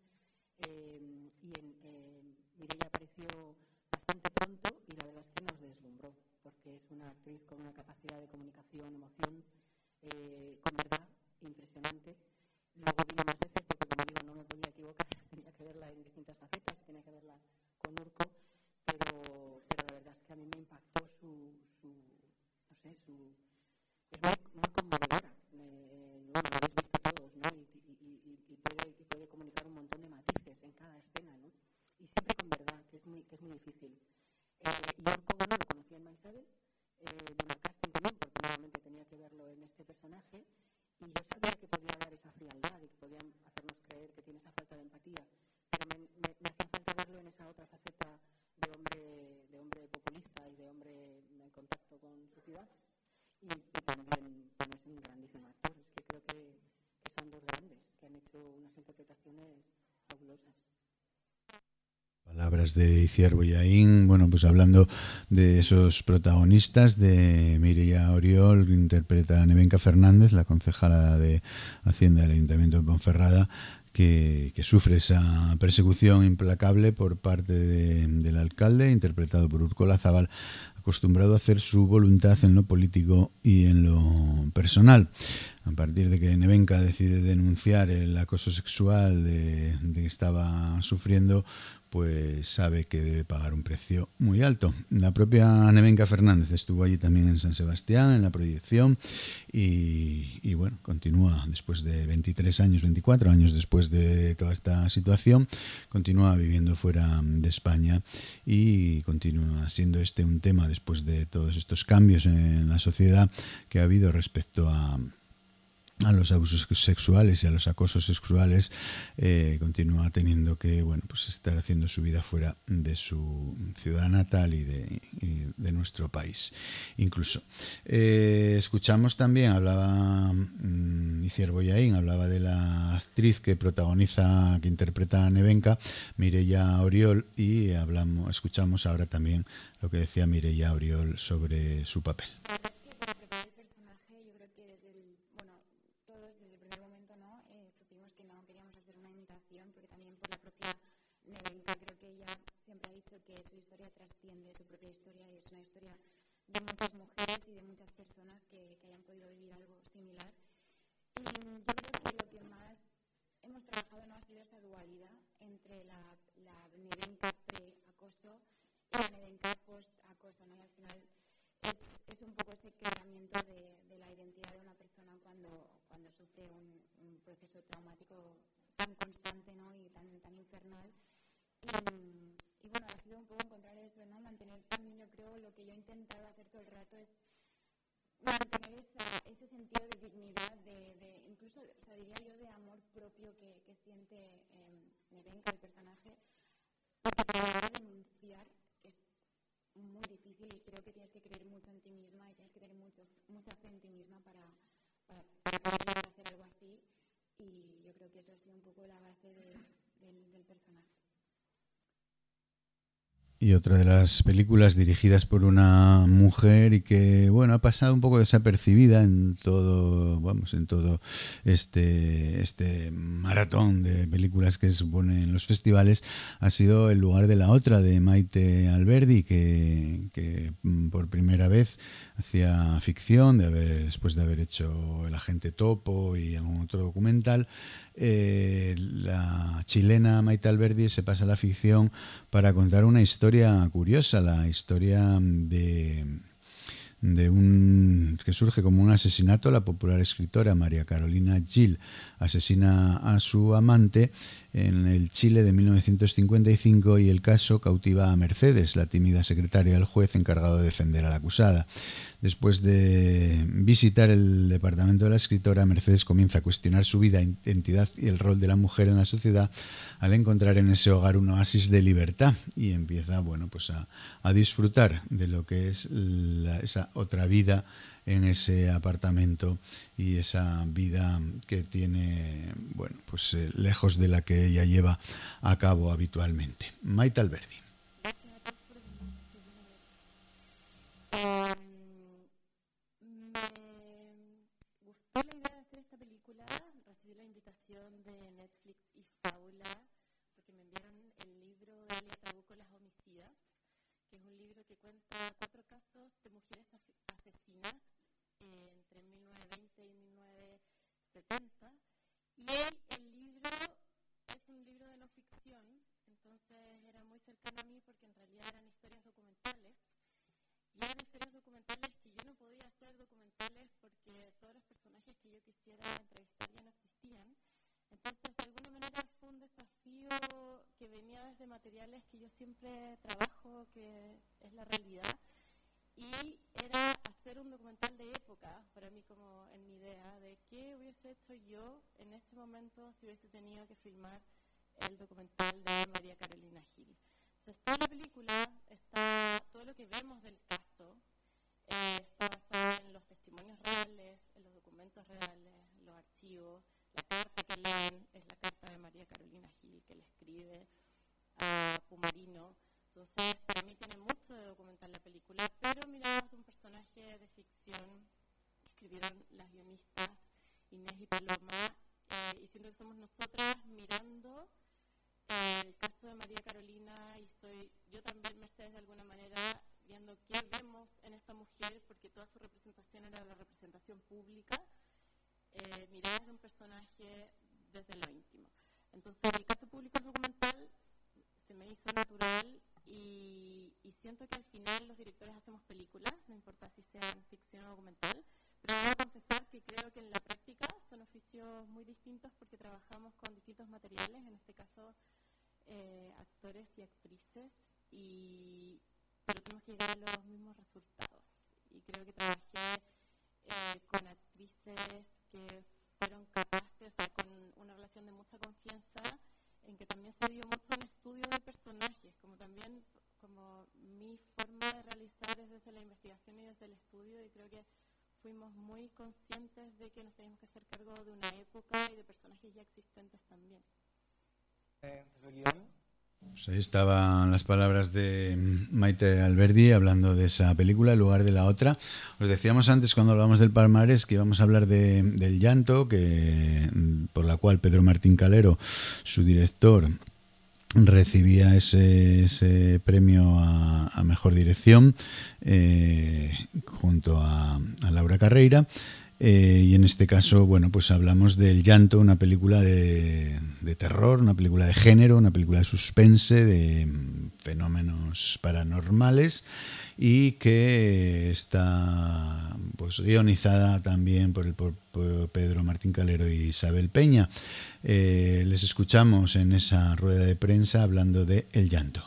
y Mireia apareció bastante pronto y la verdad es que nos deslumbró, porque es una actriz con una capacidad de comunicación, emoción, con verdad, impresionante. Luego vino más veces porque, como digo, no me podía equivocar, tenía que verla en distintas facetas, tenía que verla con Urco, pero la verdad es que a mí me impactó es muy conmovedora. Bueno, lo habéis visto todos, ¿no? Y puede comunicar un montón de matices en cada escena, ¿no? Y siempre con verdad, que es muy difícil. Y Urco, bueno, lo conocí en Maisabel, vino al casting también, porque nuevamente tenía que verlo en este personaje, y yo sabía que podía dar esa frialdad y que podían hacernos creer que tiene esa falta de empatía, pero me hacía falta verlo en esa otra faceta de hombre populista y de hombre en contacto con su ciudad. Y también es un grandísimo actor. Es que creo que son dos grandes que han hecho unas interpretaciones fabulosas. Palabras de Itziar Bollaín, bueno, pues hablando de esos protagonistas, de Mireia Oriol, que interpreta a Nevenka Fernández, la concejala de Hacienda del Ayuntamiento de Ponferrada, que sufre esa persecución implacable por parte del alcalde, interpretado por Urco Lazabal, acostumbrado a hacer su voluntad en lo político y en lo personal. A partir de que Nevenka decide denunciar el acoso sexual de que estaba sufriendo, pues sabe que debe pagar un precio muy alto. La propia Nevenka Fernández estuvo allí también en San Sebastián, en la proyección, y bueno, continúa después de 24 años después de toda esta situación, continúa viviendo fuera de España y continúa siendo un tema después de todos estos cambios en la sociedad que ha habido respecto a los abusos sexuales y a los acosos sexuales. Continúa teniendo que pues estar haciendo su vida fuera de su ciudad natal y de nuestro país. Incluso escuchamos también, hablaba Itziar Bollaín, hablaba de la actriz que interpreta a Nevenka, Mireia Oriol, y escuchamos ahora también lo que decía Mireia Oriol sobre su papel. Que su historia trasciende su propia historia y es una historia de muchas mujeres y de muchas personas que hayan podido vivir algo similar. Y yo creo que lo que más hemos trabajado no ha sido esa dualidad entre la Nevenka pre-acoso y la Nevenka post-acoso, ¿no? Y al final es un poco ese quebramiento de la identidad de una persona cuando sufre un proceso traumático tan constante, ¿no? Y tan infernal. Y bueno, ha sido un poco encontrar eso, ¿no? Mantener también, yo creo, lo que yo he intentado hacer todo el rato es mantener ese sentido de dignidad, incluso, o sea, diría yo, de amor propio que siente Nevenka, el personaje, porque para denunciar es muy difícil y creo que tienes que creer mucho en ti misma y tienes que tener mucha fe en ti misma para poder hacer algo así, y yo creo que eso ha sido un poco la base del personaje. Y otra de las películas dirigidas por una mujer y que, bueno, ha pasado un poco desapercibida en todo este maratón de películas que se supone en los festivales, ha sido El lugar de la otra, de Maite Alberdi, que por primera vez hacía ficción, después de haber hecho El agente Topo y algún otro documental. La chilena Maite Alberdi se pasa a la ficción para contar una historia curiosa, la historia que surge como un asesinato. La popular escritora María Carolina Gil asesina a su amante en el Chile de 1955 y el caso cautiva a Mercedes, la tímida secretaria del juez encargado de defender a la acusada. Después de visitar el departamento de la escritora, Mercedes comienza a cuestionar su vida, identidad y el rol de la mujer en la sociedad al encontrar en ese hogar un oasis de libertad, y empieza a disfrutar de lo que es esa otra vida en ese apartamento y esa vida que tiene, bueno, pues lejos de la que ella lleva a cabo habitualmente. Maite Alberdi. Me gustó la idea de hacer esta película, recibí la invitación de Netflix y Fábula, porque me enviaron el libro de Elia Trabuco, Las homicidas, que es un libro que cuenta 4 casos de mujeres asesinas entre 1920 y 1970, y el libro es un libro de no ficción, entonces era muy cercano a mí porque en realidad eran historias documentales. Y eran historias documentales que yo no podía hacer documentales porque todos los personajes que yo quisiera entrevistar ya no existían. Entonces, de alguna manera fue un desafío que venía desde materiales que yo siempre trabajo, que es la realidad. Y era hacer un documental de época, para mí como en mi idea, de qué hubiese hecho yo en ese momento si hubiese tenido que filmar el documental de María Carolina Gil. Entonces, toda la película, está todo lo que vemos del caso, está basada en los testimonios reales, en los documentos reales, en los archivos. La carta que leen es la carta de María Carolina Gil, que le escribe a Pumarino. Entonces, para mí tiene mucho de documental la película, pero miradas de un personaje de ficción que escribieron las guionistas Inés y Paloma, y siento que somos nosotras mirando el caso de María Carolina, y soy yo también, Mercedes, de alguna manera, viendo qué vemos en esta mujer, porque toda su representación era la representación pública, miradas de un personaje desde lo íntimo. Entonces, el caso público documental se me hizo natural, y siento que al final los directores hacemos películas, no importa si sean ficción o documental, pero voy a confesar que creo que en la práctica son oficios muy distintos porque trabajamos con distintos materiales, en este caso actores y actrices, pero tenemos que llegar a los mismos resultados. Y creo que trabajé con actrices que fueron capaces, o sea, con una relación de mucha confianza, en que también se dio mucho un estudio de personajes, como también como mi forma de realizar es desde la investigación y desde el estudio, y creo que fuimos muy conscientes de que nos teníamos que hacer cargo de una época y de personajes ya existentes también. Pues ahí estaban las palabras de Maite Alberdi hablando de esa película, El lugar de la otra. Os decíamos antes, cuando hablamos del palmarés, que íbamos a hablar del llanto, por la cual Pedro Martín Calero, su director, recibía ese premio a mejor dirección junto a Laura Carreira. Y en este caso, bueno, pues hablamos del Llanto, una película de terror, una película de género, una película de suspense, de fenómenos paranormales, y que está pues guionizada también por Pedro Martín Calero y Isabel Peña. Les escuchamos en esa rueda de prensa hablando de El Llanto.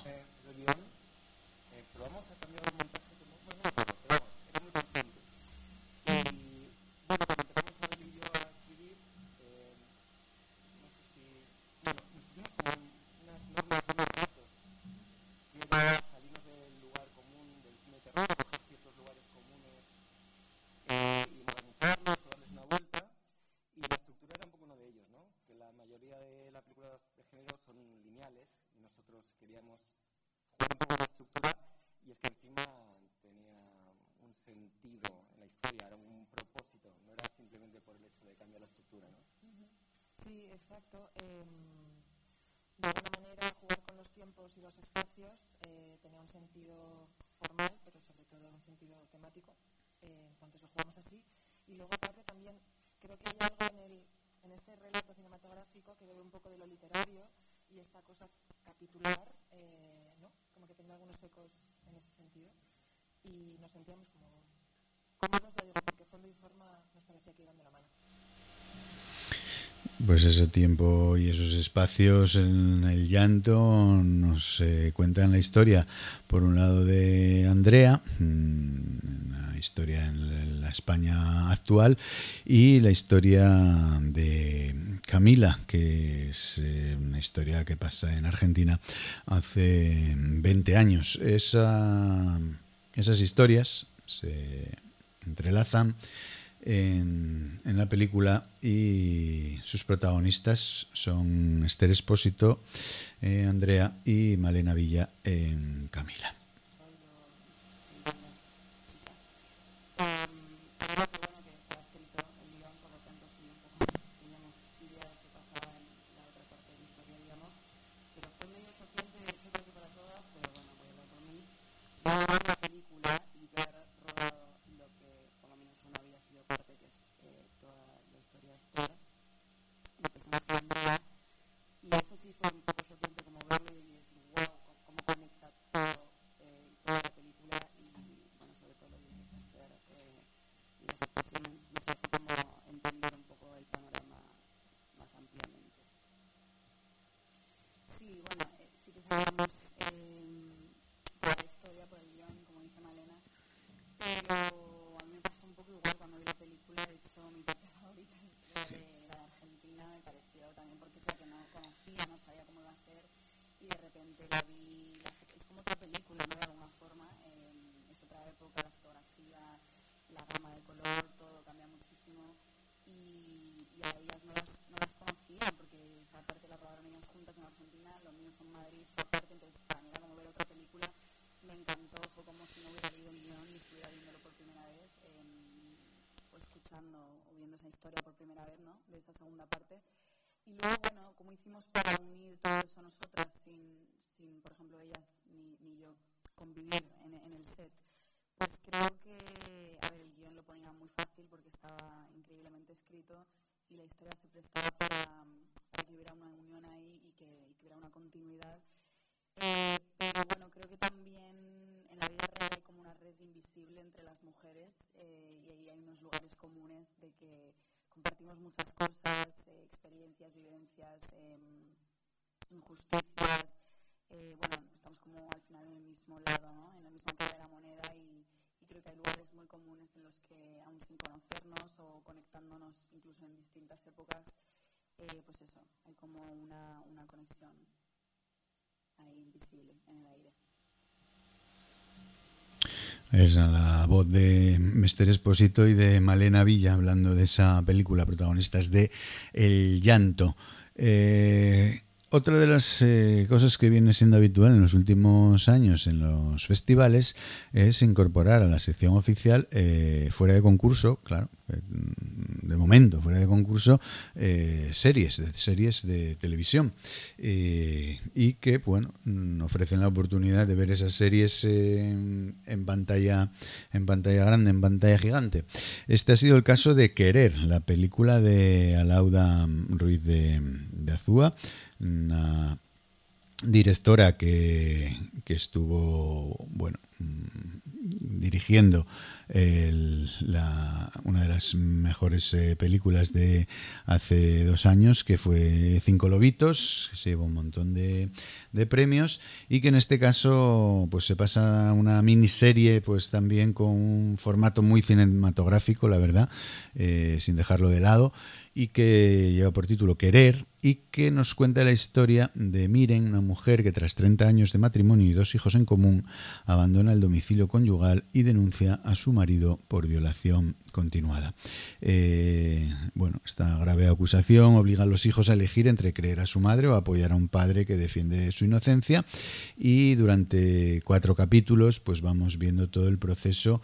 Exacto. De alguna manera, jugar con los tiempos y los espacios tenía un sentido formal, pero sobre todo un sentido temático. Entonces lo jugamos así. Y luego, aparte, también creo que hay algo en este relato cinematográfico que bebe un poco de lo literario y esta cosa capitular, ¿no? Como que tenía algunos ecos en ese sentido. Y nos sentíamos como cómodos, ya digo, porque fondo y forma nos parecía que iban de la mano. Pues ese tiempo y esos espacios en El Llanto nos cuentan la historia, por un lado, de Andrea, una historia en la España actual, y la historia de Camila, que es una historia que pasa en Argentina hace 20 años. Esas historias se entrelazan en la película, y sus protagonistas son Esther Expósito, Andrea, y Malena Villa, Camila. O viendo esa historia por primera vez, ¿no? De esa segunda parte. Y luego, bueno, ¿cómo hicimos para unir todo eso nosotras sin por ejemplo, ellas ni yo convivir en el set? Pues creo que, a ver, el guión lo ponía muy fácil porque estaba increíblemente escrito y la historia se prestaba para que hubiera una unión ahí y que hubiera una continuidad. Pero bueno, creo que también en la vida real hay como una red invisible entre las mujeres y ahí hay unos lugares comunes de que compartimos muchas cosas, experiencias, vivencias, injusticias. Bueno, estamos como al final en el mismo lado, ¿no? En la misma cara de la moneda y creo que hay lugares muy comunes en los que aún sin conocernos o conectándonos incluso en distintas épocas, pues eso, hay como una conexión ahí invisible en el aire. Es la voz de Esther Expósito y de Malena Villa hablando de esa película, protagonistas de El llanto. Otra de las cosas que viene siendo habitual en los últimos años en los festivales es incorporar a la sección oficial, fuera de concurso, claro, de momento fuera de concurso, series de televisión, y que, bueno, ofrecen la oportunidad de ver esas series en pantalla grande, en pantalla gigante. Este ha sido el caso de Querer, la película de Alauda Ruiz de Azúa, una directora que estuvo, bueno, dirigiendo una de las mejores películas de hace 2 años, que fue Cinco lobitos, que se llevó un montón de premios, y que en este caso pues se pasa a una miniserie, pues también con un formato muy cinematográfico, la verdad, sin dejarlo de lado, y que lleva por título Querer, y que nos cuenta la historia de Miren, una mujer que tras 30 años de matrimonio y 2 hijos en común abandona el domicilio conyugal y denuncia a su marido por violación continuada. Bueno, esta grave acusación obliga a los hijos a elegir entre creer a su madre o apoyar a un padre que defiende su inocencia, y durante 4 capítulos pues vamos viendo todo el proceso,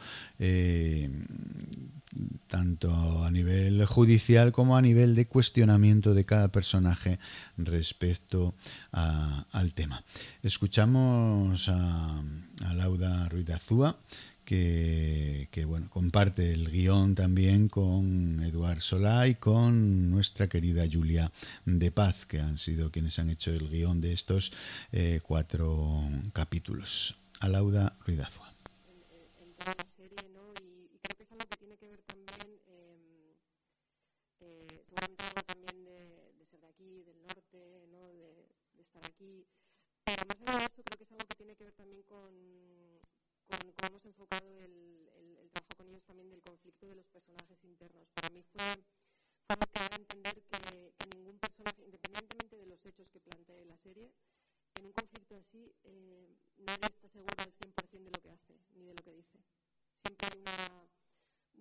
tanto a nivel judicial como a nivel de cuestionamiento de cada personaje respecto al tema. Escuchamos a Alauda Ruiz de Azúa, que bueno, comparte el guión también con Eduard Solá y con nuestra querida Julia de Paz, que han sido quienes han hecho el guión de estos 4 capítulos. Alauda Ruiz de Azúa. Seguramente algo también de ser de aquí, del norte, ¿no? de estar aquí, pero más allá de eso creo que es algo que tiene que ver también con cómo hemos enfocado el trabajo con ellos también del conflicto de los personajes internos. Para mí fue muy claro entender que ningún personaje, independientemente de los hechos que plantee la serie, en un conflicto así nadie está seguro al 100% de lo que hace ni de lo que dice. Siempre hay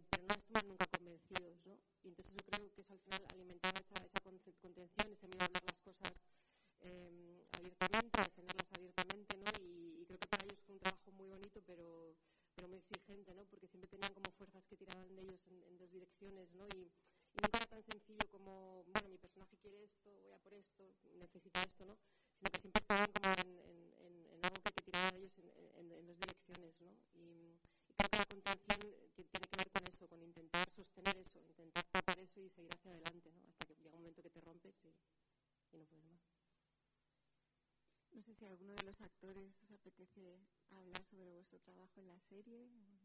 pero no estaban nunca convencidos, ¿no? Y entonces yo creo que eso al final alimentaba esa contención, ese miedo a hablar las cosas abiertamente, a defenderlas abiertamente, ¿no? Y creo que para ellos fue un trabajo muy bonito, pero muy exigente, ¿no? Porque siempre tenían como fuerzas que tiraban de ellos en dos direcciones, ¿no? Y nunca era tan sencillo como, bueno, mi personaje quiere esto, voy a por esto, necesita esto, ¿no? Sino que siempre estaban como en algo que tiraba de ellos en dos direcciones, ¿no? Y creo que la contención tiene que ver con eso, con intentar sostener eso, intentar tratar eso y seguir hacia adelante, ¿no? Hasta que llega un momento que te rompes y no puedes más. No sé si a alguno de los actores os apetece hablar sobre vuestro trabajo en la serie o no.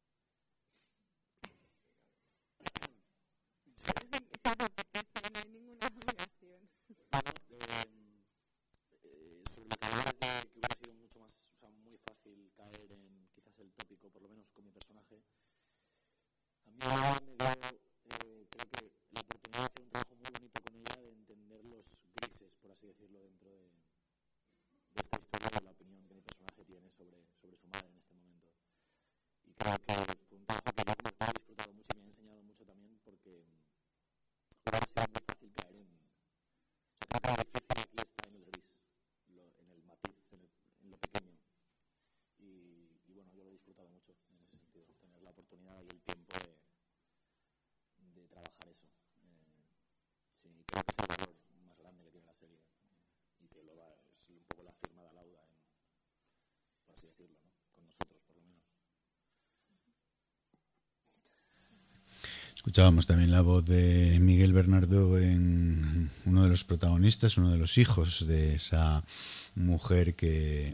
Si os apetece, no hay ninguna obligación. Sobre lo que hablabas de que hubiera sido mucho más, o sea, muy fácil caer en quizás el tópico, por lo menos con mi personaje, a mí ahora me dio, creo que la oportunidad de hacer un trabajo muy bonito con ella, de entender los grises, por así decirlo, dentro de esta historia, de la opinión que mi personaje tiene sobre su madre en este momento. Y creo que fue un trabajo que yo como actor he disfrutado mucho y me ha enseñado mucho también, porque hubiera sido muy fácil caer en... O sea, creo que lo difícil aquí está en el gris, en el matiz, en lo pequeño. Y bueno, yo lo he disfrutado mucho en ese sentido, tener la oportunidad y el tiempo de trabajar eso. Sí, creo que es el valor más grande que tiene la serie. Y que es un poco la firma de Lauda, por así decirlo, ¿no? Con nosotros, por lo menos. Escuchábamos también la voz de Miguel Bernardo en uno de los protagonistas, uno de los hijos de esa mujer que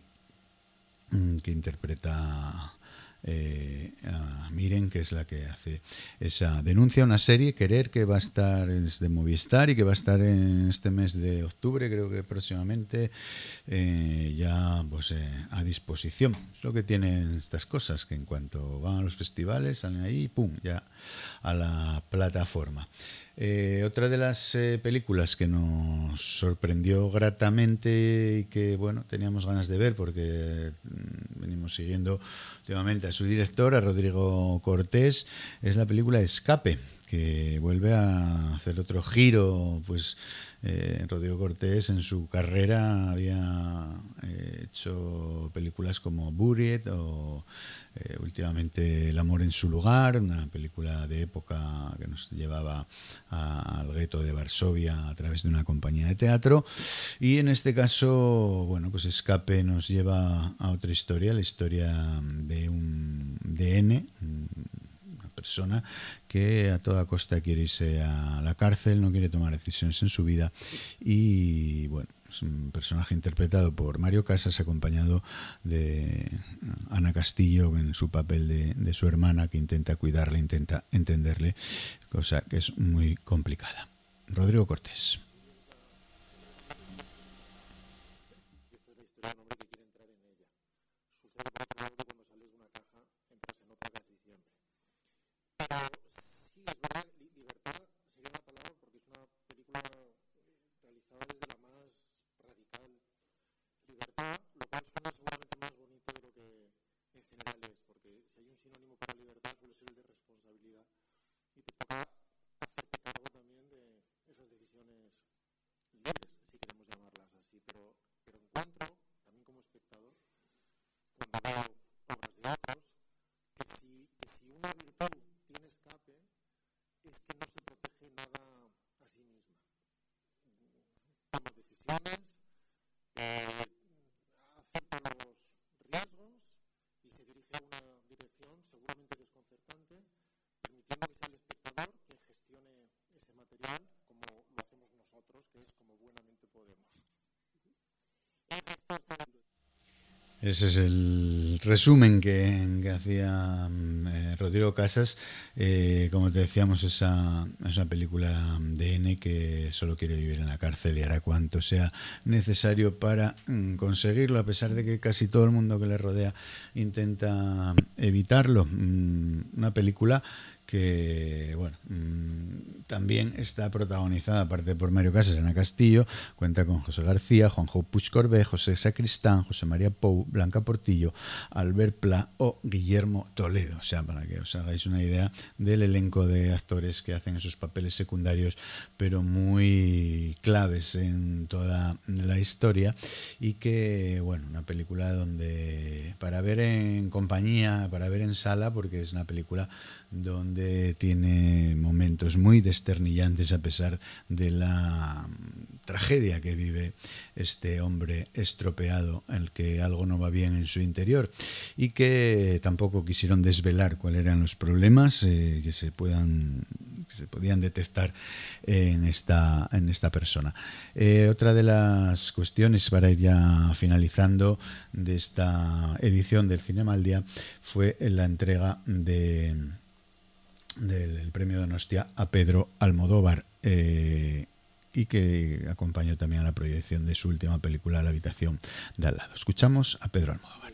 interpreta a Miren, que es la que hace esa denuncia, una serie, Querer, que va a estar, es de Movistar y que va a estar en este mes de octubre, creo que próximamente, ya pues a disposición. Es lo que tienen estas cosas, que en cuanto van a los festivales salen ahí y pum, ya a la plataforma. Otra de las películas que nos sorprendió gratamente y que bueno, teníamos ganas de ver porque venimos siguiendo últimamente a su director, a Rodrigo Cortés, es la película Escape, que vuelve a hacer otro giro. Pues Rodrigo Cortés en su carrera había hecho películas como Buried o últimamente El amor en su lugar, una película de época que nos llevaba al gueto de Varsovia a través de una compañía de teatro, y en este caso, bueno, pues Escape nos lleva a otra historia, la historia de un DN, persona que a toda costa quiere irse a la cárcel, no quiere tomar decisiones en su vida, y bueno, es un personaje interpretado por Mario Casas, acompañado de Ana Castillo en su papel de su hermana, que intenta cuidarle, intenta entenderle, cosa que es muy complicada. Rodrigo Cortés. Sí, es verdad, libertad sería la palabra, porque es una película realizada desde la más radical libertad, lo cual suena seguramente más bonito de lo que en general es, porque si hay un sinónimo para libertad suele ser el de responsabilidad, y te toca hacerte cargo también de esas decisiones libres, si queremos llamarlas así, pero encuentro, también como espectador, cuando veo obras de otros, que si una virtud tiene escape, es que no se protege nada a sí misma. Toma decisiones, acepta los riesgos y se dirige a una dirección seguramente desconcertante, permitiendo que sea el espectador quien gestione ese material como lo hacemos nosotros, que es como buenamente podemos. Ese es el resumen que hacía Rodrigo Casas. Como te decíamos, esa película de N que solo quiere vivir en la cárcel y hará cuanto sea necesario para conseguirlo, a pesar de que casi todo el mundo que le rodea intenta evitarlo. Una película que bueno, también está protagonizada, aparte por Mario Casas, Ana Castillo, cuenta con José García, Juanjo Puig Corbé, José Sacristán, José María Pou, Blanca Portillo, Albert Pla o Guillermo Toledo. O sea, para que os hagáis una idea del elenco de actores que hacen esos papeles secundarios, pero muy claves en toda la historia, y que, bueno, una película donde para ver en compañía, para ver en sala, porque es una película donde tiene momentos muy desternillantes a pesar de la tragedia que vive este hombre estropeado, en el que algo no va bien en su interior, y que tampoco quisieron desvelar cuáles eran los problemas que se podían detectar en esta persona. Otra de las cuestiones, para ir ya finalizando, de esta edición del Cinema al Día fue la entrega del premio Donostia a Pedro Almodóvar, y que acompañó también a la proyección de su última película, La habitación de al lado. Escuchamos a Pedro Almodóvar.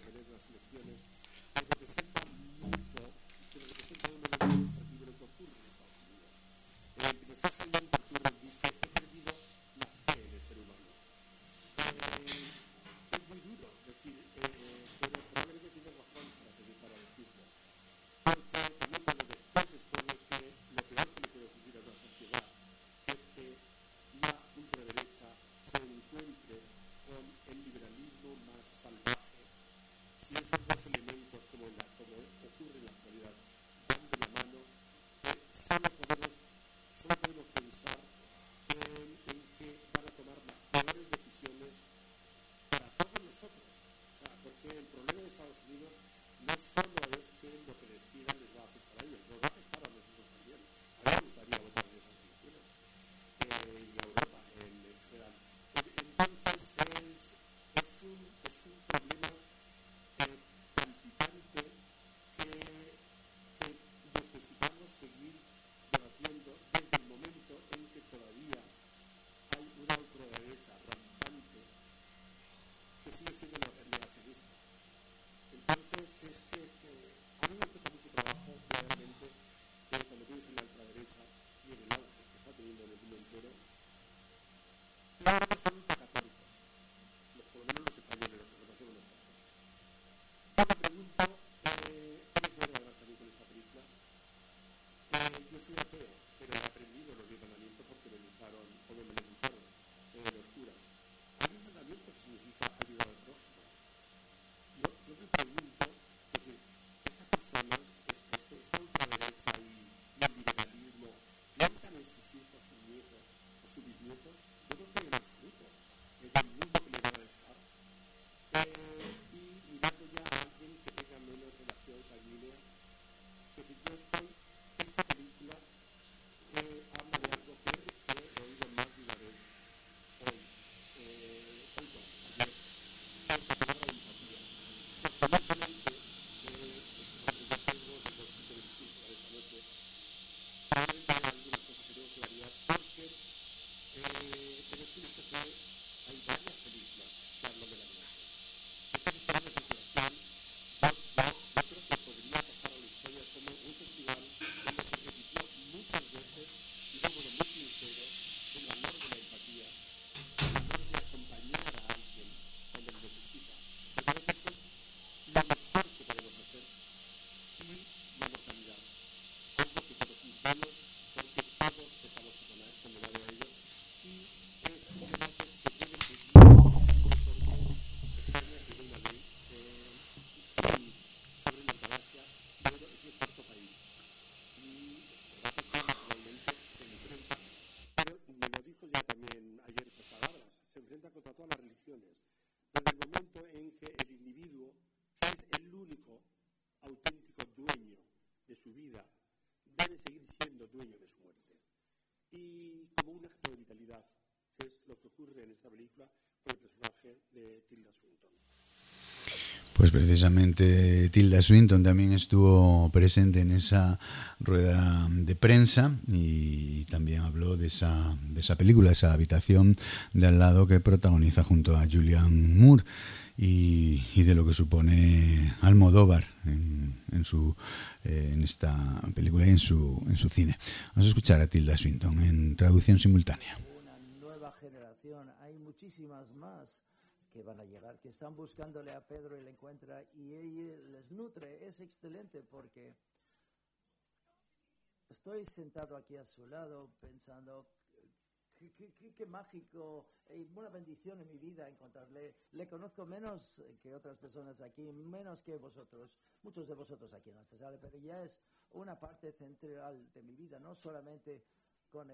Pues precisamente Tilda Swinton también estuvo presente en esa rueda de prensa y también habló de esa película, esa habitación de al lado que protagoniza junto a Julianne Moore y de lo que supone Almodóvar en esta película y en su cine. Vamos a escuchar a Tilda Swinton en traducción simultánea. Una nueva generación, hay muchísimas más que van a llegar, que están buscándole a Pedro y le encuentra y ella les nutre. Es excelente porque estoy sentado aquí a su lado pensando qué mágico y una bendición en mi vida encontrarle. Le conozco menos que otras personas aquí, menos que vosotros, muchos de vosotros aquí en esta sala, pero ya es una parte central de mi vida, no solamente con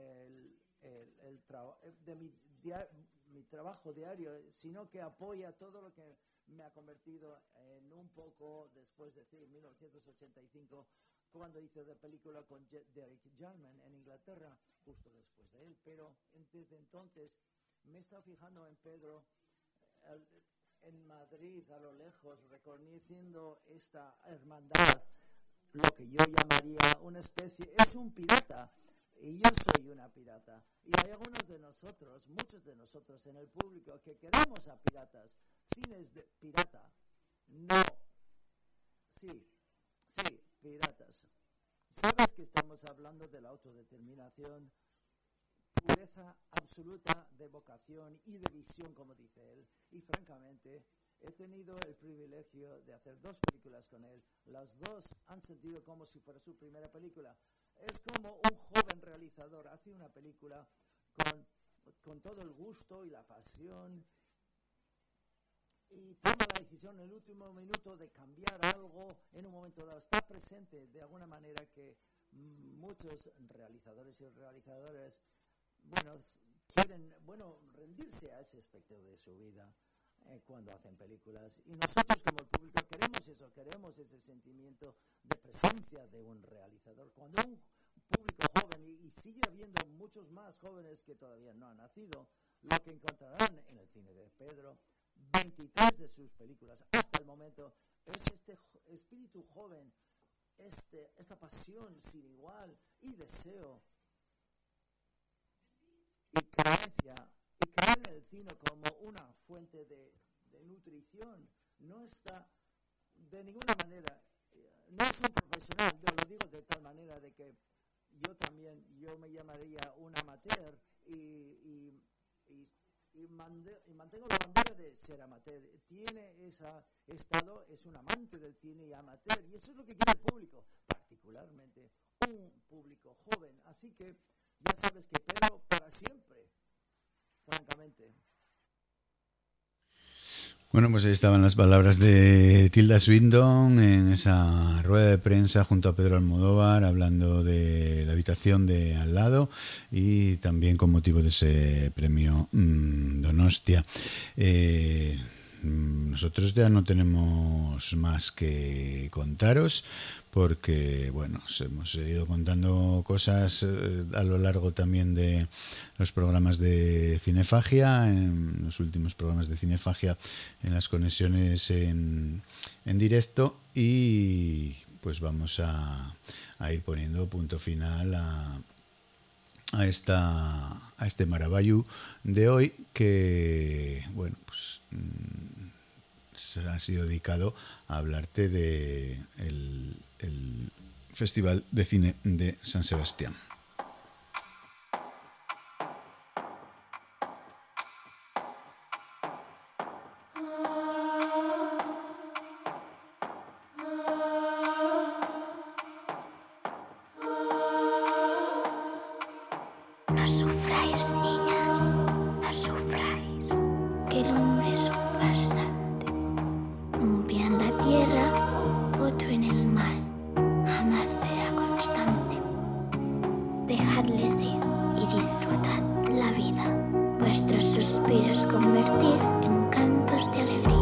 mi trabajo diario, sino que apoya todo lo que me ha convertido en un poco después de 1985, cuando hice la película con Derek Jarman en Inglaterra, justo después de él. Pero desde entonces me he estado fijando en Pedro, en Madrid, a lo lejos, reconociendo esta hermandad, lo que yo llamaría una especie, es un pirata. Y yo soy una pirata. Y hay algunos de nosotros, muchos de nosotros en el público, que queremos a piratas. Cines de pirata. No. Sí, piratas. ¿Sabes que estamos hablando de la autodeterminación? Pureza absoluta de vocación y de visión, como dice él. Y francamente, he tenido el privilegio de hacer 2 películas con él. Las 2 han sentido como si fuera su primera película. Es como un joven realizador hace una película con todo el gusto y la pasión y toma la decisión en el último minuto de cambiar algo en un momento dado. Está presente de alguna manera que muchos realizadores y realizadoras quieren rendirse a ese aspecto de su vida cuando hacen películas. Y nosotros como el público queremos eso, queremos ese sentimiento de presencia de un realizador. Cuando un público joven, y sigue habiendo muchos más jóvenes que todavía no han nacido, lo que encontrarán en el cine de Pedro, 23 de sus películas hasta el momento, es este espíritu joven, esta pasión sin igual y deseo y creencia, y creer en el cine como una fuente de nutrición. No está de ninguna manera, no es un profesional, yo lo digo de tal manera de que yo me llamaría un amateur y mantengo la bandera de ser amateur. Tiene ese estado, es un amante del cine y amateur, y eso es lo que quiere el público, particularmente un público joven. Así que ya sabes que Pedro para siempre, francamente. Bueno, pues ahí estaban las palabras de Tilda Swinton en esa rueda de prensa junto a Pedro Almodóvar, hablando de la habitación de al lado y también con motivo de ese premio Donostia. Nosotros ya no tenemos más que contaros, porque os hemos ido contando cosas a lo largo también de los programas de Cinefagia, en los últimos programas de Cinefagia, en las conexiones en directo, y pues vamos a ir poniendo punto final a este Maravallu de hoy, que ha sido dedicado a hablarte de el Festival de Cine de San Sebastián. No sufráis, niñas, no sufráis, que el hombre es un farsante, un pie en la tierra, otro en el mar, jamás será constante. Dejadles ir y disfrutad la vida, vuestros suspiros convertir en cantos de alegría.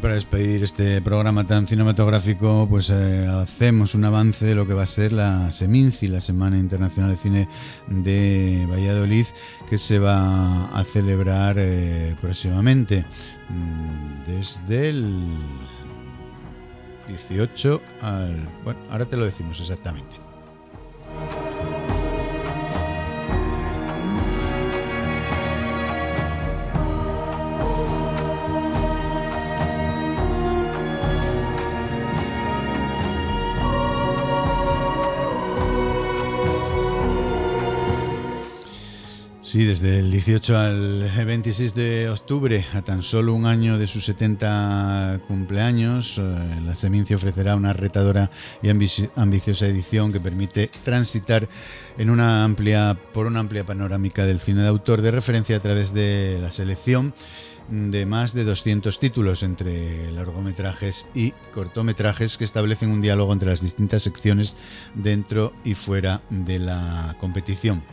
Para despedir este programa tan cinematográfico, pues hacemos un avance de lo que va a ser la SEMINCI, la Semana Internacional de Cine de Valladolid, que se va a celebrar próximamente, desde el 18 al... Bueno, ahora te lo decimos exactamente. Sí, desde el 18 al 26 de octubre, a tan solo un año de sus 70 cumpleaños, la SEMINCI ofrecerá una retadora y ambiciosa edición que permite transitar por una amplia panorámica del cine de autor de referencia a través de la selección de más de 200 títulos entre largometrajes y cortometrajes que establecen un diálogo entre las distintas secciones dentro y fuera de la competición.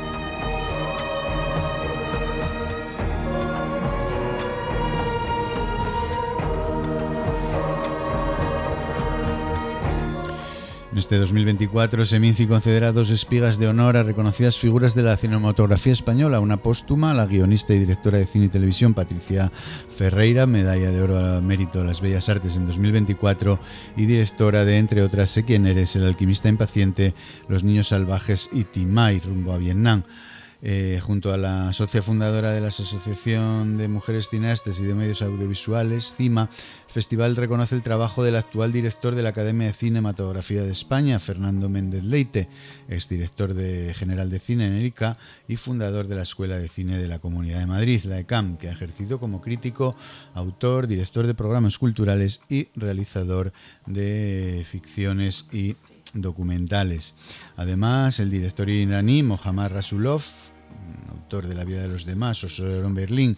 En este 2024, SEMINCI concederá 2 espigas de honor a reconocidas figuras de la cinematografía española, una póstuma a la guionista y directora de cine y televisión Patricia Ferreira, medalla de oro al mérito de las Bellas Artes en 2024 y directora de, entre otras, Sé quién eres, El alquimista impaciente, Los niños salvajes y Timay, rumbo a Vietnam. Junto a la socia fundadora de la Asociación de Mujeres Cineastas y de Medios Audiovisuales, CIMA, el festival reconoce el trabajo del actual director de la Academia de Cinematografía de España, Fernando Méndez Leite, exdirector general de cine en el ICA y fundador de la Escuela de Cine de la Comunidad de Madrid, la ECAM, que ha ejercido como crítico, autor, director de programas culturales y realizador de ficciones y documentales. Además, el director iraní Mohammad Rasulov, autor de La vida de los demás o Solo en Berlín,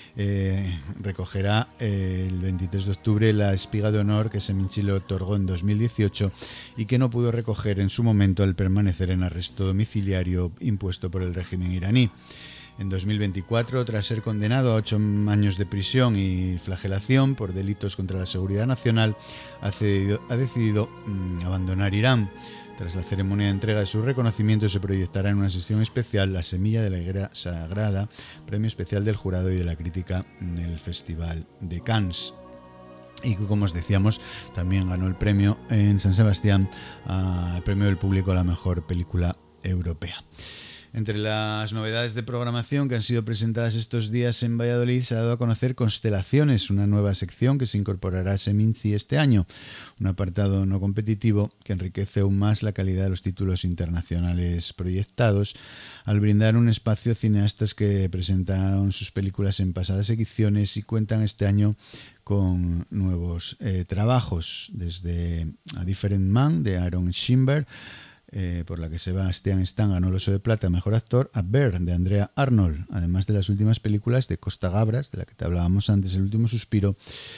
recogerá el 23 de octubre la espiga de honor que SEMINCI le otorgó en 2018 y que no pudo recoger en su momento al permanecer en arresto domiciliario impuesto por el régimen iraní. En 2024, tras ser condenado a 8 años de prisión y flagelación por delitos contra la seguridad nacional, ha decidido abandonar Irán. Tras la ceremonia de entrega de su reconocimiento, se proyectará en una sesión especial La semilla de la higuera sagrada, premio especial del jurado y de la crítica en el Festival de Cannes. Y como os decíamos, también ganó el premio en San Sebastián, el premio del público a la mejor película europea. Entre las novedades de programación que han sido presentadas estos días en Valladolid, se ha dado a conocer Constelaciones, una nueva sección que se incorporará a SEMINCI este año, un apartado no competitivo que enriquece aún más la calidad de los títulos internacionales proyectados, al brindar un espacio a cineastas que presentaron sus películas en pasadas ediciones y cuentan este año con nuevos trabajos, desde A Different Man, de Aaron Schimber, por la que Sebastián Stan ganó el Oso de Plata Mejor Actor, a Bear, de Andrea Arnold, además de las últimas películas de Costa Gabras, de la que te hablábamos antes, El último suspiro,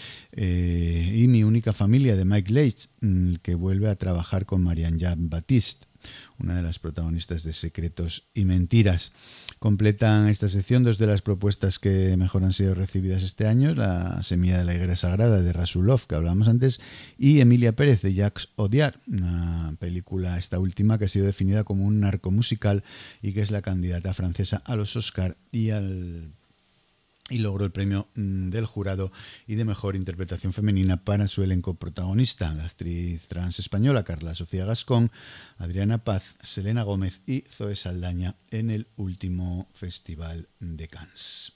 y Mi única familia, de Mike Leigh, que vuelve a trabajar con Marianne Jean-Baptiste, una de las protagonistas de Secretos y Mentiras. Completan esta sección 2 de las propuestas que mejor han sido recibidas este año: La semilla de la higuera sagrada, de Rasulov, que hablábamos antes, y Emilia Pérez, de Jacques Audiard, una película, esta última, que ha sido definida como un narcomusical y que es la candidata francesa a los Oscar y logró el premio del jurado y de mejor interpretación femenina para su elenco protagonista, la actriz trans española Carla Sofía Gascón, Adriana Paz, Selena Gómez y Zoe Saldaña en el último Festival de Cannes.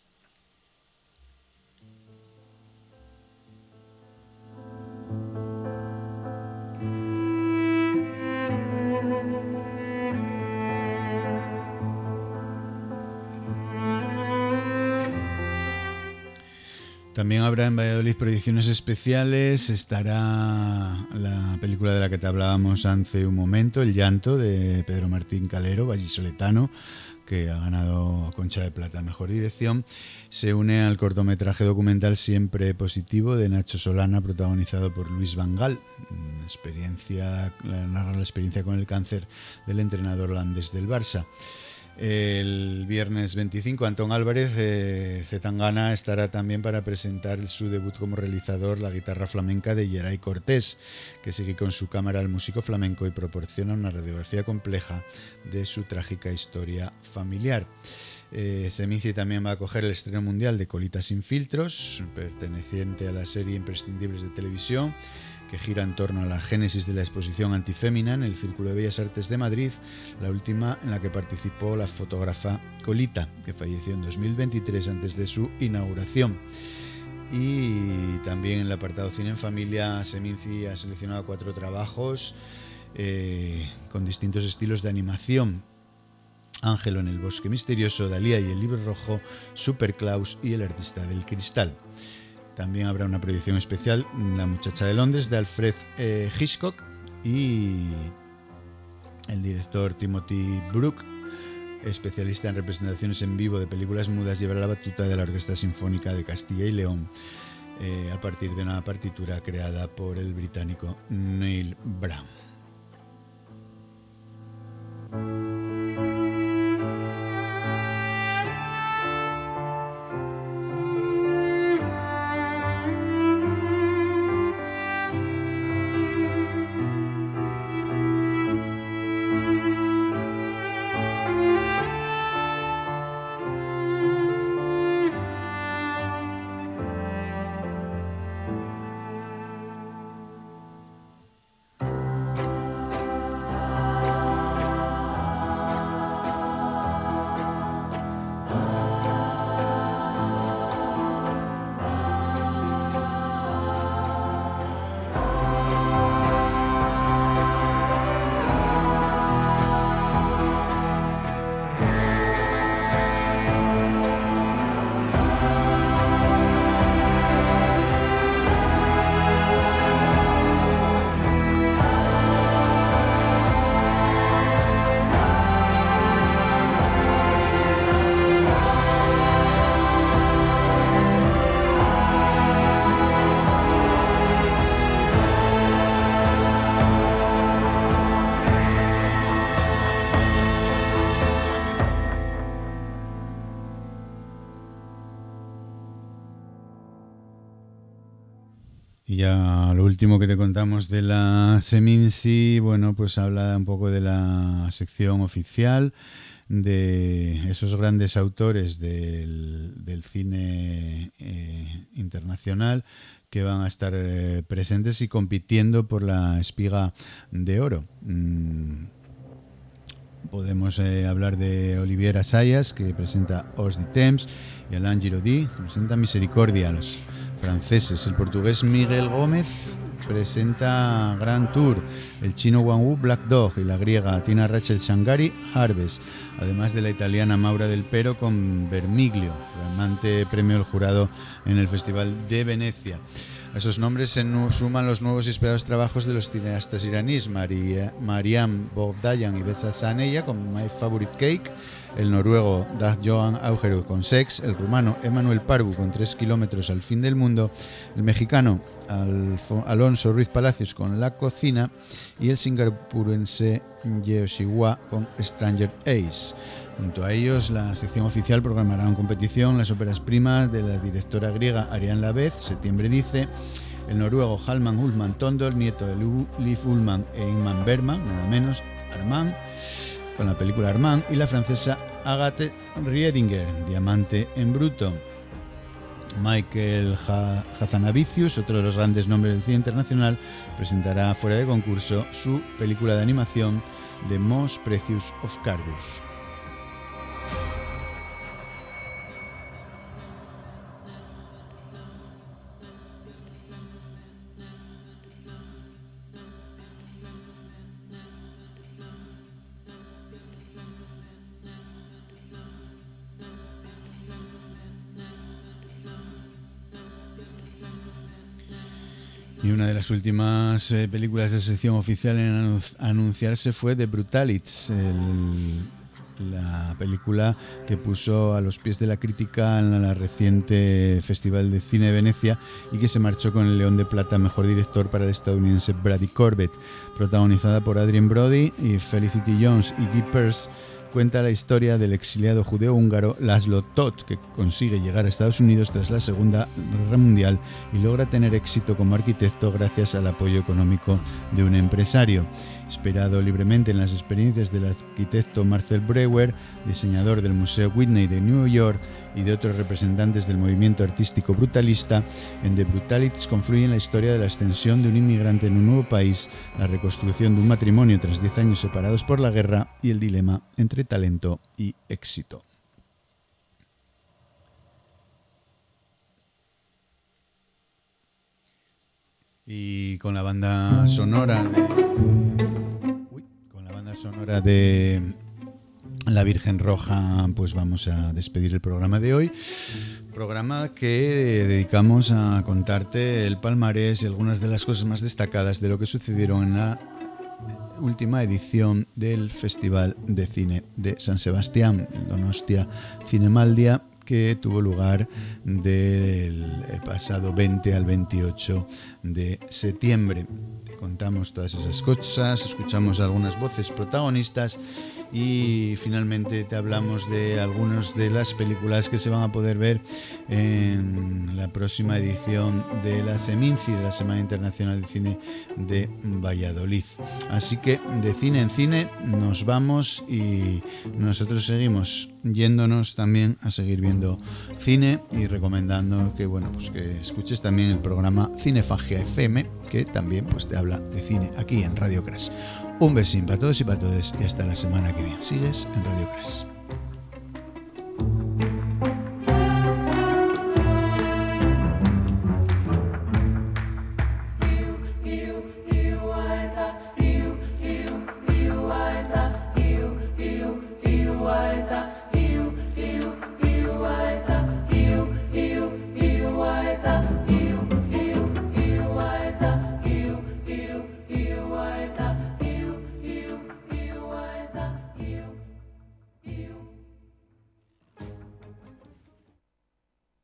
También habrá en Valladolid proyecciones especiales. Estará la película de la que te hablábamos hace un momento, El llanto, de Pedro Martín Calero, vallisoletano, que ha ganado Concha de Plata Mejor Dirección. Se une al cortometraje documental Siempre Positivo, de Nacho Solana, protagonizado por Luis Van Gaal. Narra la experiencia con el cáncer del entrenador holandés del Barça. El viernes 25, Antón Álvarez Zetangana estará también para presentar su debut como realizador, la guitarra flamenca de Geray Cortés, que sigue con su cámara al músico flamenco y proporciona una radiografía compleja de su trágica historia familiar. Seminci también va a acoger el estreno mundial de Colitas sin filtros, perteneciente a la serie Imprescindibles de Televisión, que gira en torno a la génesis de la exposición Antifémina en el Círculo de Bellas Artes de Madrid, la última en la que participó la fotógrafa Colita, que falleció en 2023 antes de su inauguración. Y también en el apartado Cine en Familia, Seminci ha seleccionado 4 trabajos con distintos estilos de animación: Ángelo en el bosque misterioso, Dalía y el libro rojo, Super Klaus y el artista del cristal. También habrá una proyección especial, La muchacha de Londres, de Alfred Hitchcock, y el director Timothy Brook, especialista en representaciones en vivo de películas mudas, llevará la batuta de la Orquesta Sinfónica de Castilla y León a partir de una partitura creada por el británico Neil Brown. Y ya lo último que te contamos de la Seminci, bueno, pues habla un poco de la sección oficial, de esos grandes autores del cine internacional que van a estar presentes y compitiendo por la Espiga de Oro. Podemos hablar de Olivier Assayas, que presenta Os di Temps, y Alain Giraudy, que presenta Misericordia, los franceses. El portugués Miguel Gómez presenta Grand Tour, el chino Wang Wu Black Dog y la griega Tina Rachel Shangari Harvest, además de la italiana Maura Del Pero con Vermiglio, flamante premio del jurado en el Festival de Venecia. A esos nombres se suman los nuevos y esperados trabajos de los cineastas iraníes Mariam Bogdayan y Beza Saneya con My Favorite Cake, el noruego Dag Johan Augeru con Sex, el rumano Emanuel Parvu con 3 kilómetros al fin del mundo, el mexicano Alonso Ruiz Palacios con La Cocina y el singapurense Yeoshiwa con Stranger Ace. Junto a ellos, la sección oficial programará en competición las óperas primas de la directora griega Ariane Lavez, Septiembre dice, el noruego Halman Ullman Tondor, nieto de Liv Ullman e Ingmar Bergman, nada menos, Armand, con la película Armand, y la francesa Agathe Riedinger, Diamante en bruto. Michael Hazanavicius, otro de los grandes nombres del cine internacional, presentará fuera de concurso su película de animación The Most Precious of Carbus. Y una de las últimas películas de sección oficial en anunciarse fue The Brutalities, la película que puso a los pies de la crítica en la reciente Festival de Cine de Venecia y que se marchó con el León de Plata Mejor Director para el estadounidense Brady Corbett, protagonizada por Adrien Brody y Felicity Jones y Guy Pearce, cuenta la historia del exiliado judeo-húngaro Laszlo Toth, que consigue llegar a Estados Unidos tras la Segunda Guerra Mundial y logra tener éxito como arquitecto gracias al apoyo económico de un empresario. Inspirado libremente en las experiencias del arquitecto Marcel Breuer, diseñador del Museo Whitney de Nueva York, y de otros representantes del movimiento artístico brutalista, en The Brutalities confluye la historia de la ascensión de un inmigrante en un nuevo país, la reconstrucción de un matrimonio tras 10 años separados por la guerra y el dilema entre talento y éxito. Y con la banda sonora de La Virgen Roja, pues vamos a despedir el programa de hoy. Programa que dedicamos a contarte el palmarés y algunas de las cosas más destacadas de lo que sucedieron en la última edición del Festival de Cine de San Sebastián, el Donostia Cinemaldia, que tuvo lugar del pasado 20 al 28 de septiembre. Te contamos todas esas cosas, escuchamos algunas voces protagonistas y finalmente te hablamos de algunas de las películas que se van a poder ver en la próxima edición de la Seminci, de la Semana Internacional de Cine de Valladolid. Así que de cine en cine nos vamos y nosotros seguimos yéndonos también a seguir viendo cine y recomendando que pues que escuches también el programa Cinefagia FM, que también pues te habla de cine aquí en Radio Crash. Un besín para todos y para todas y hasta la semana que viene. Sigues en Radio Crash.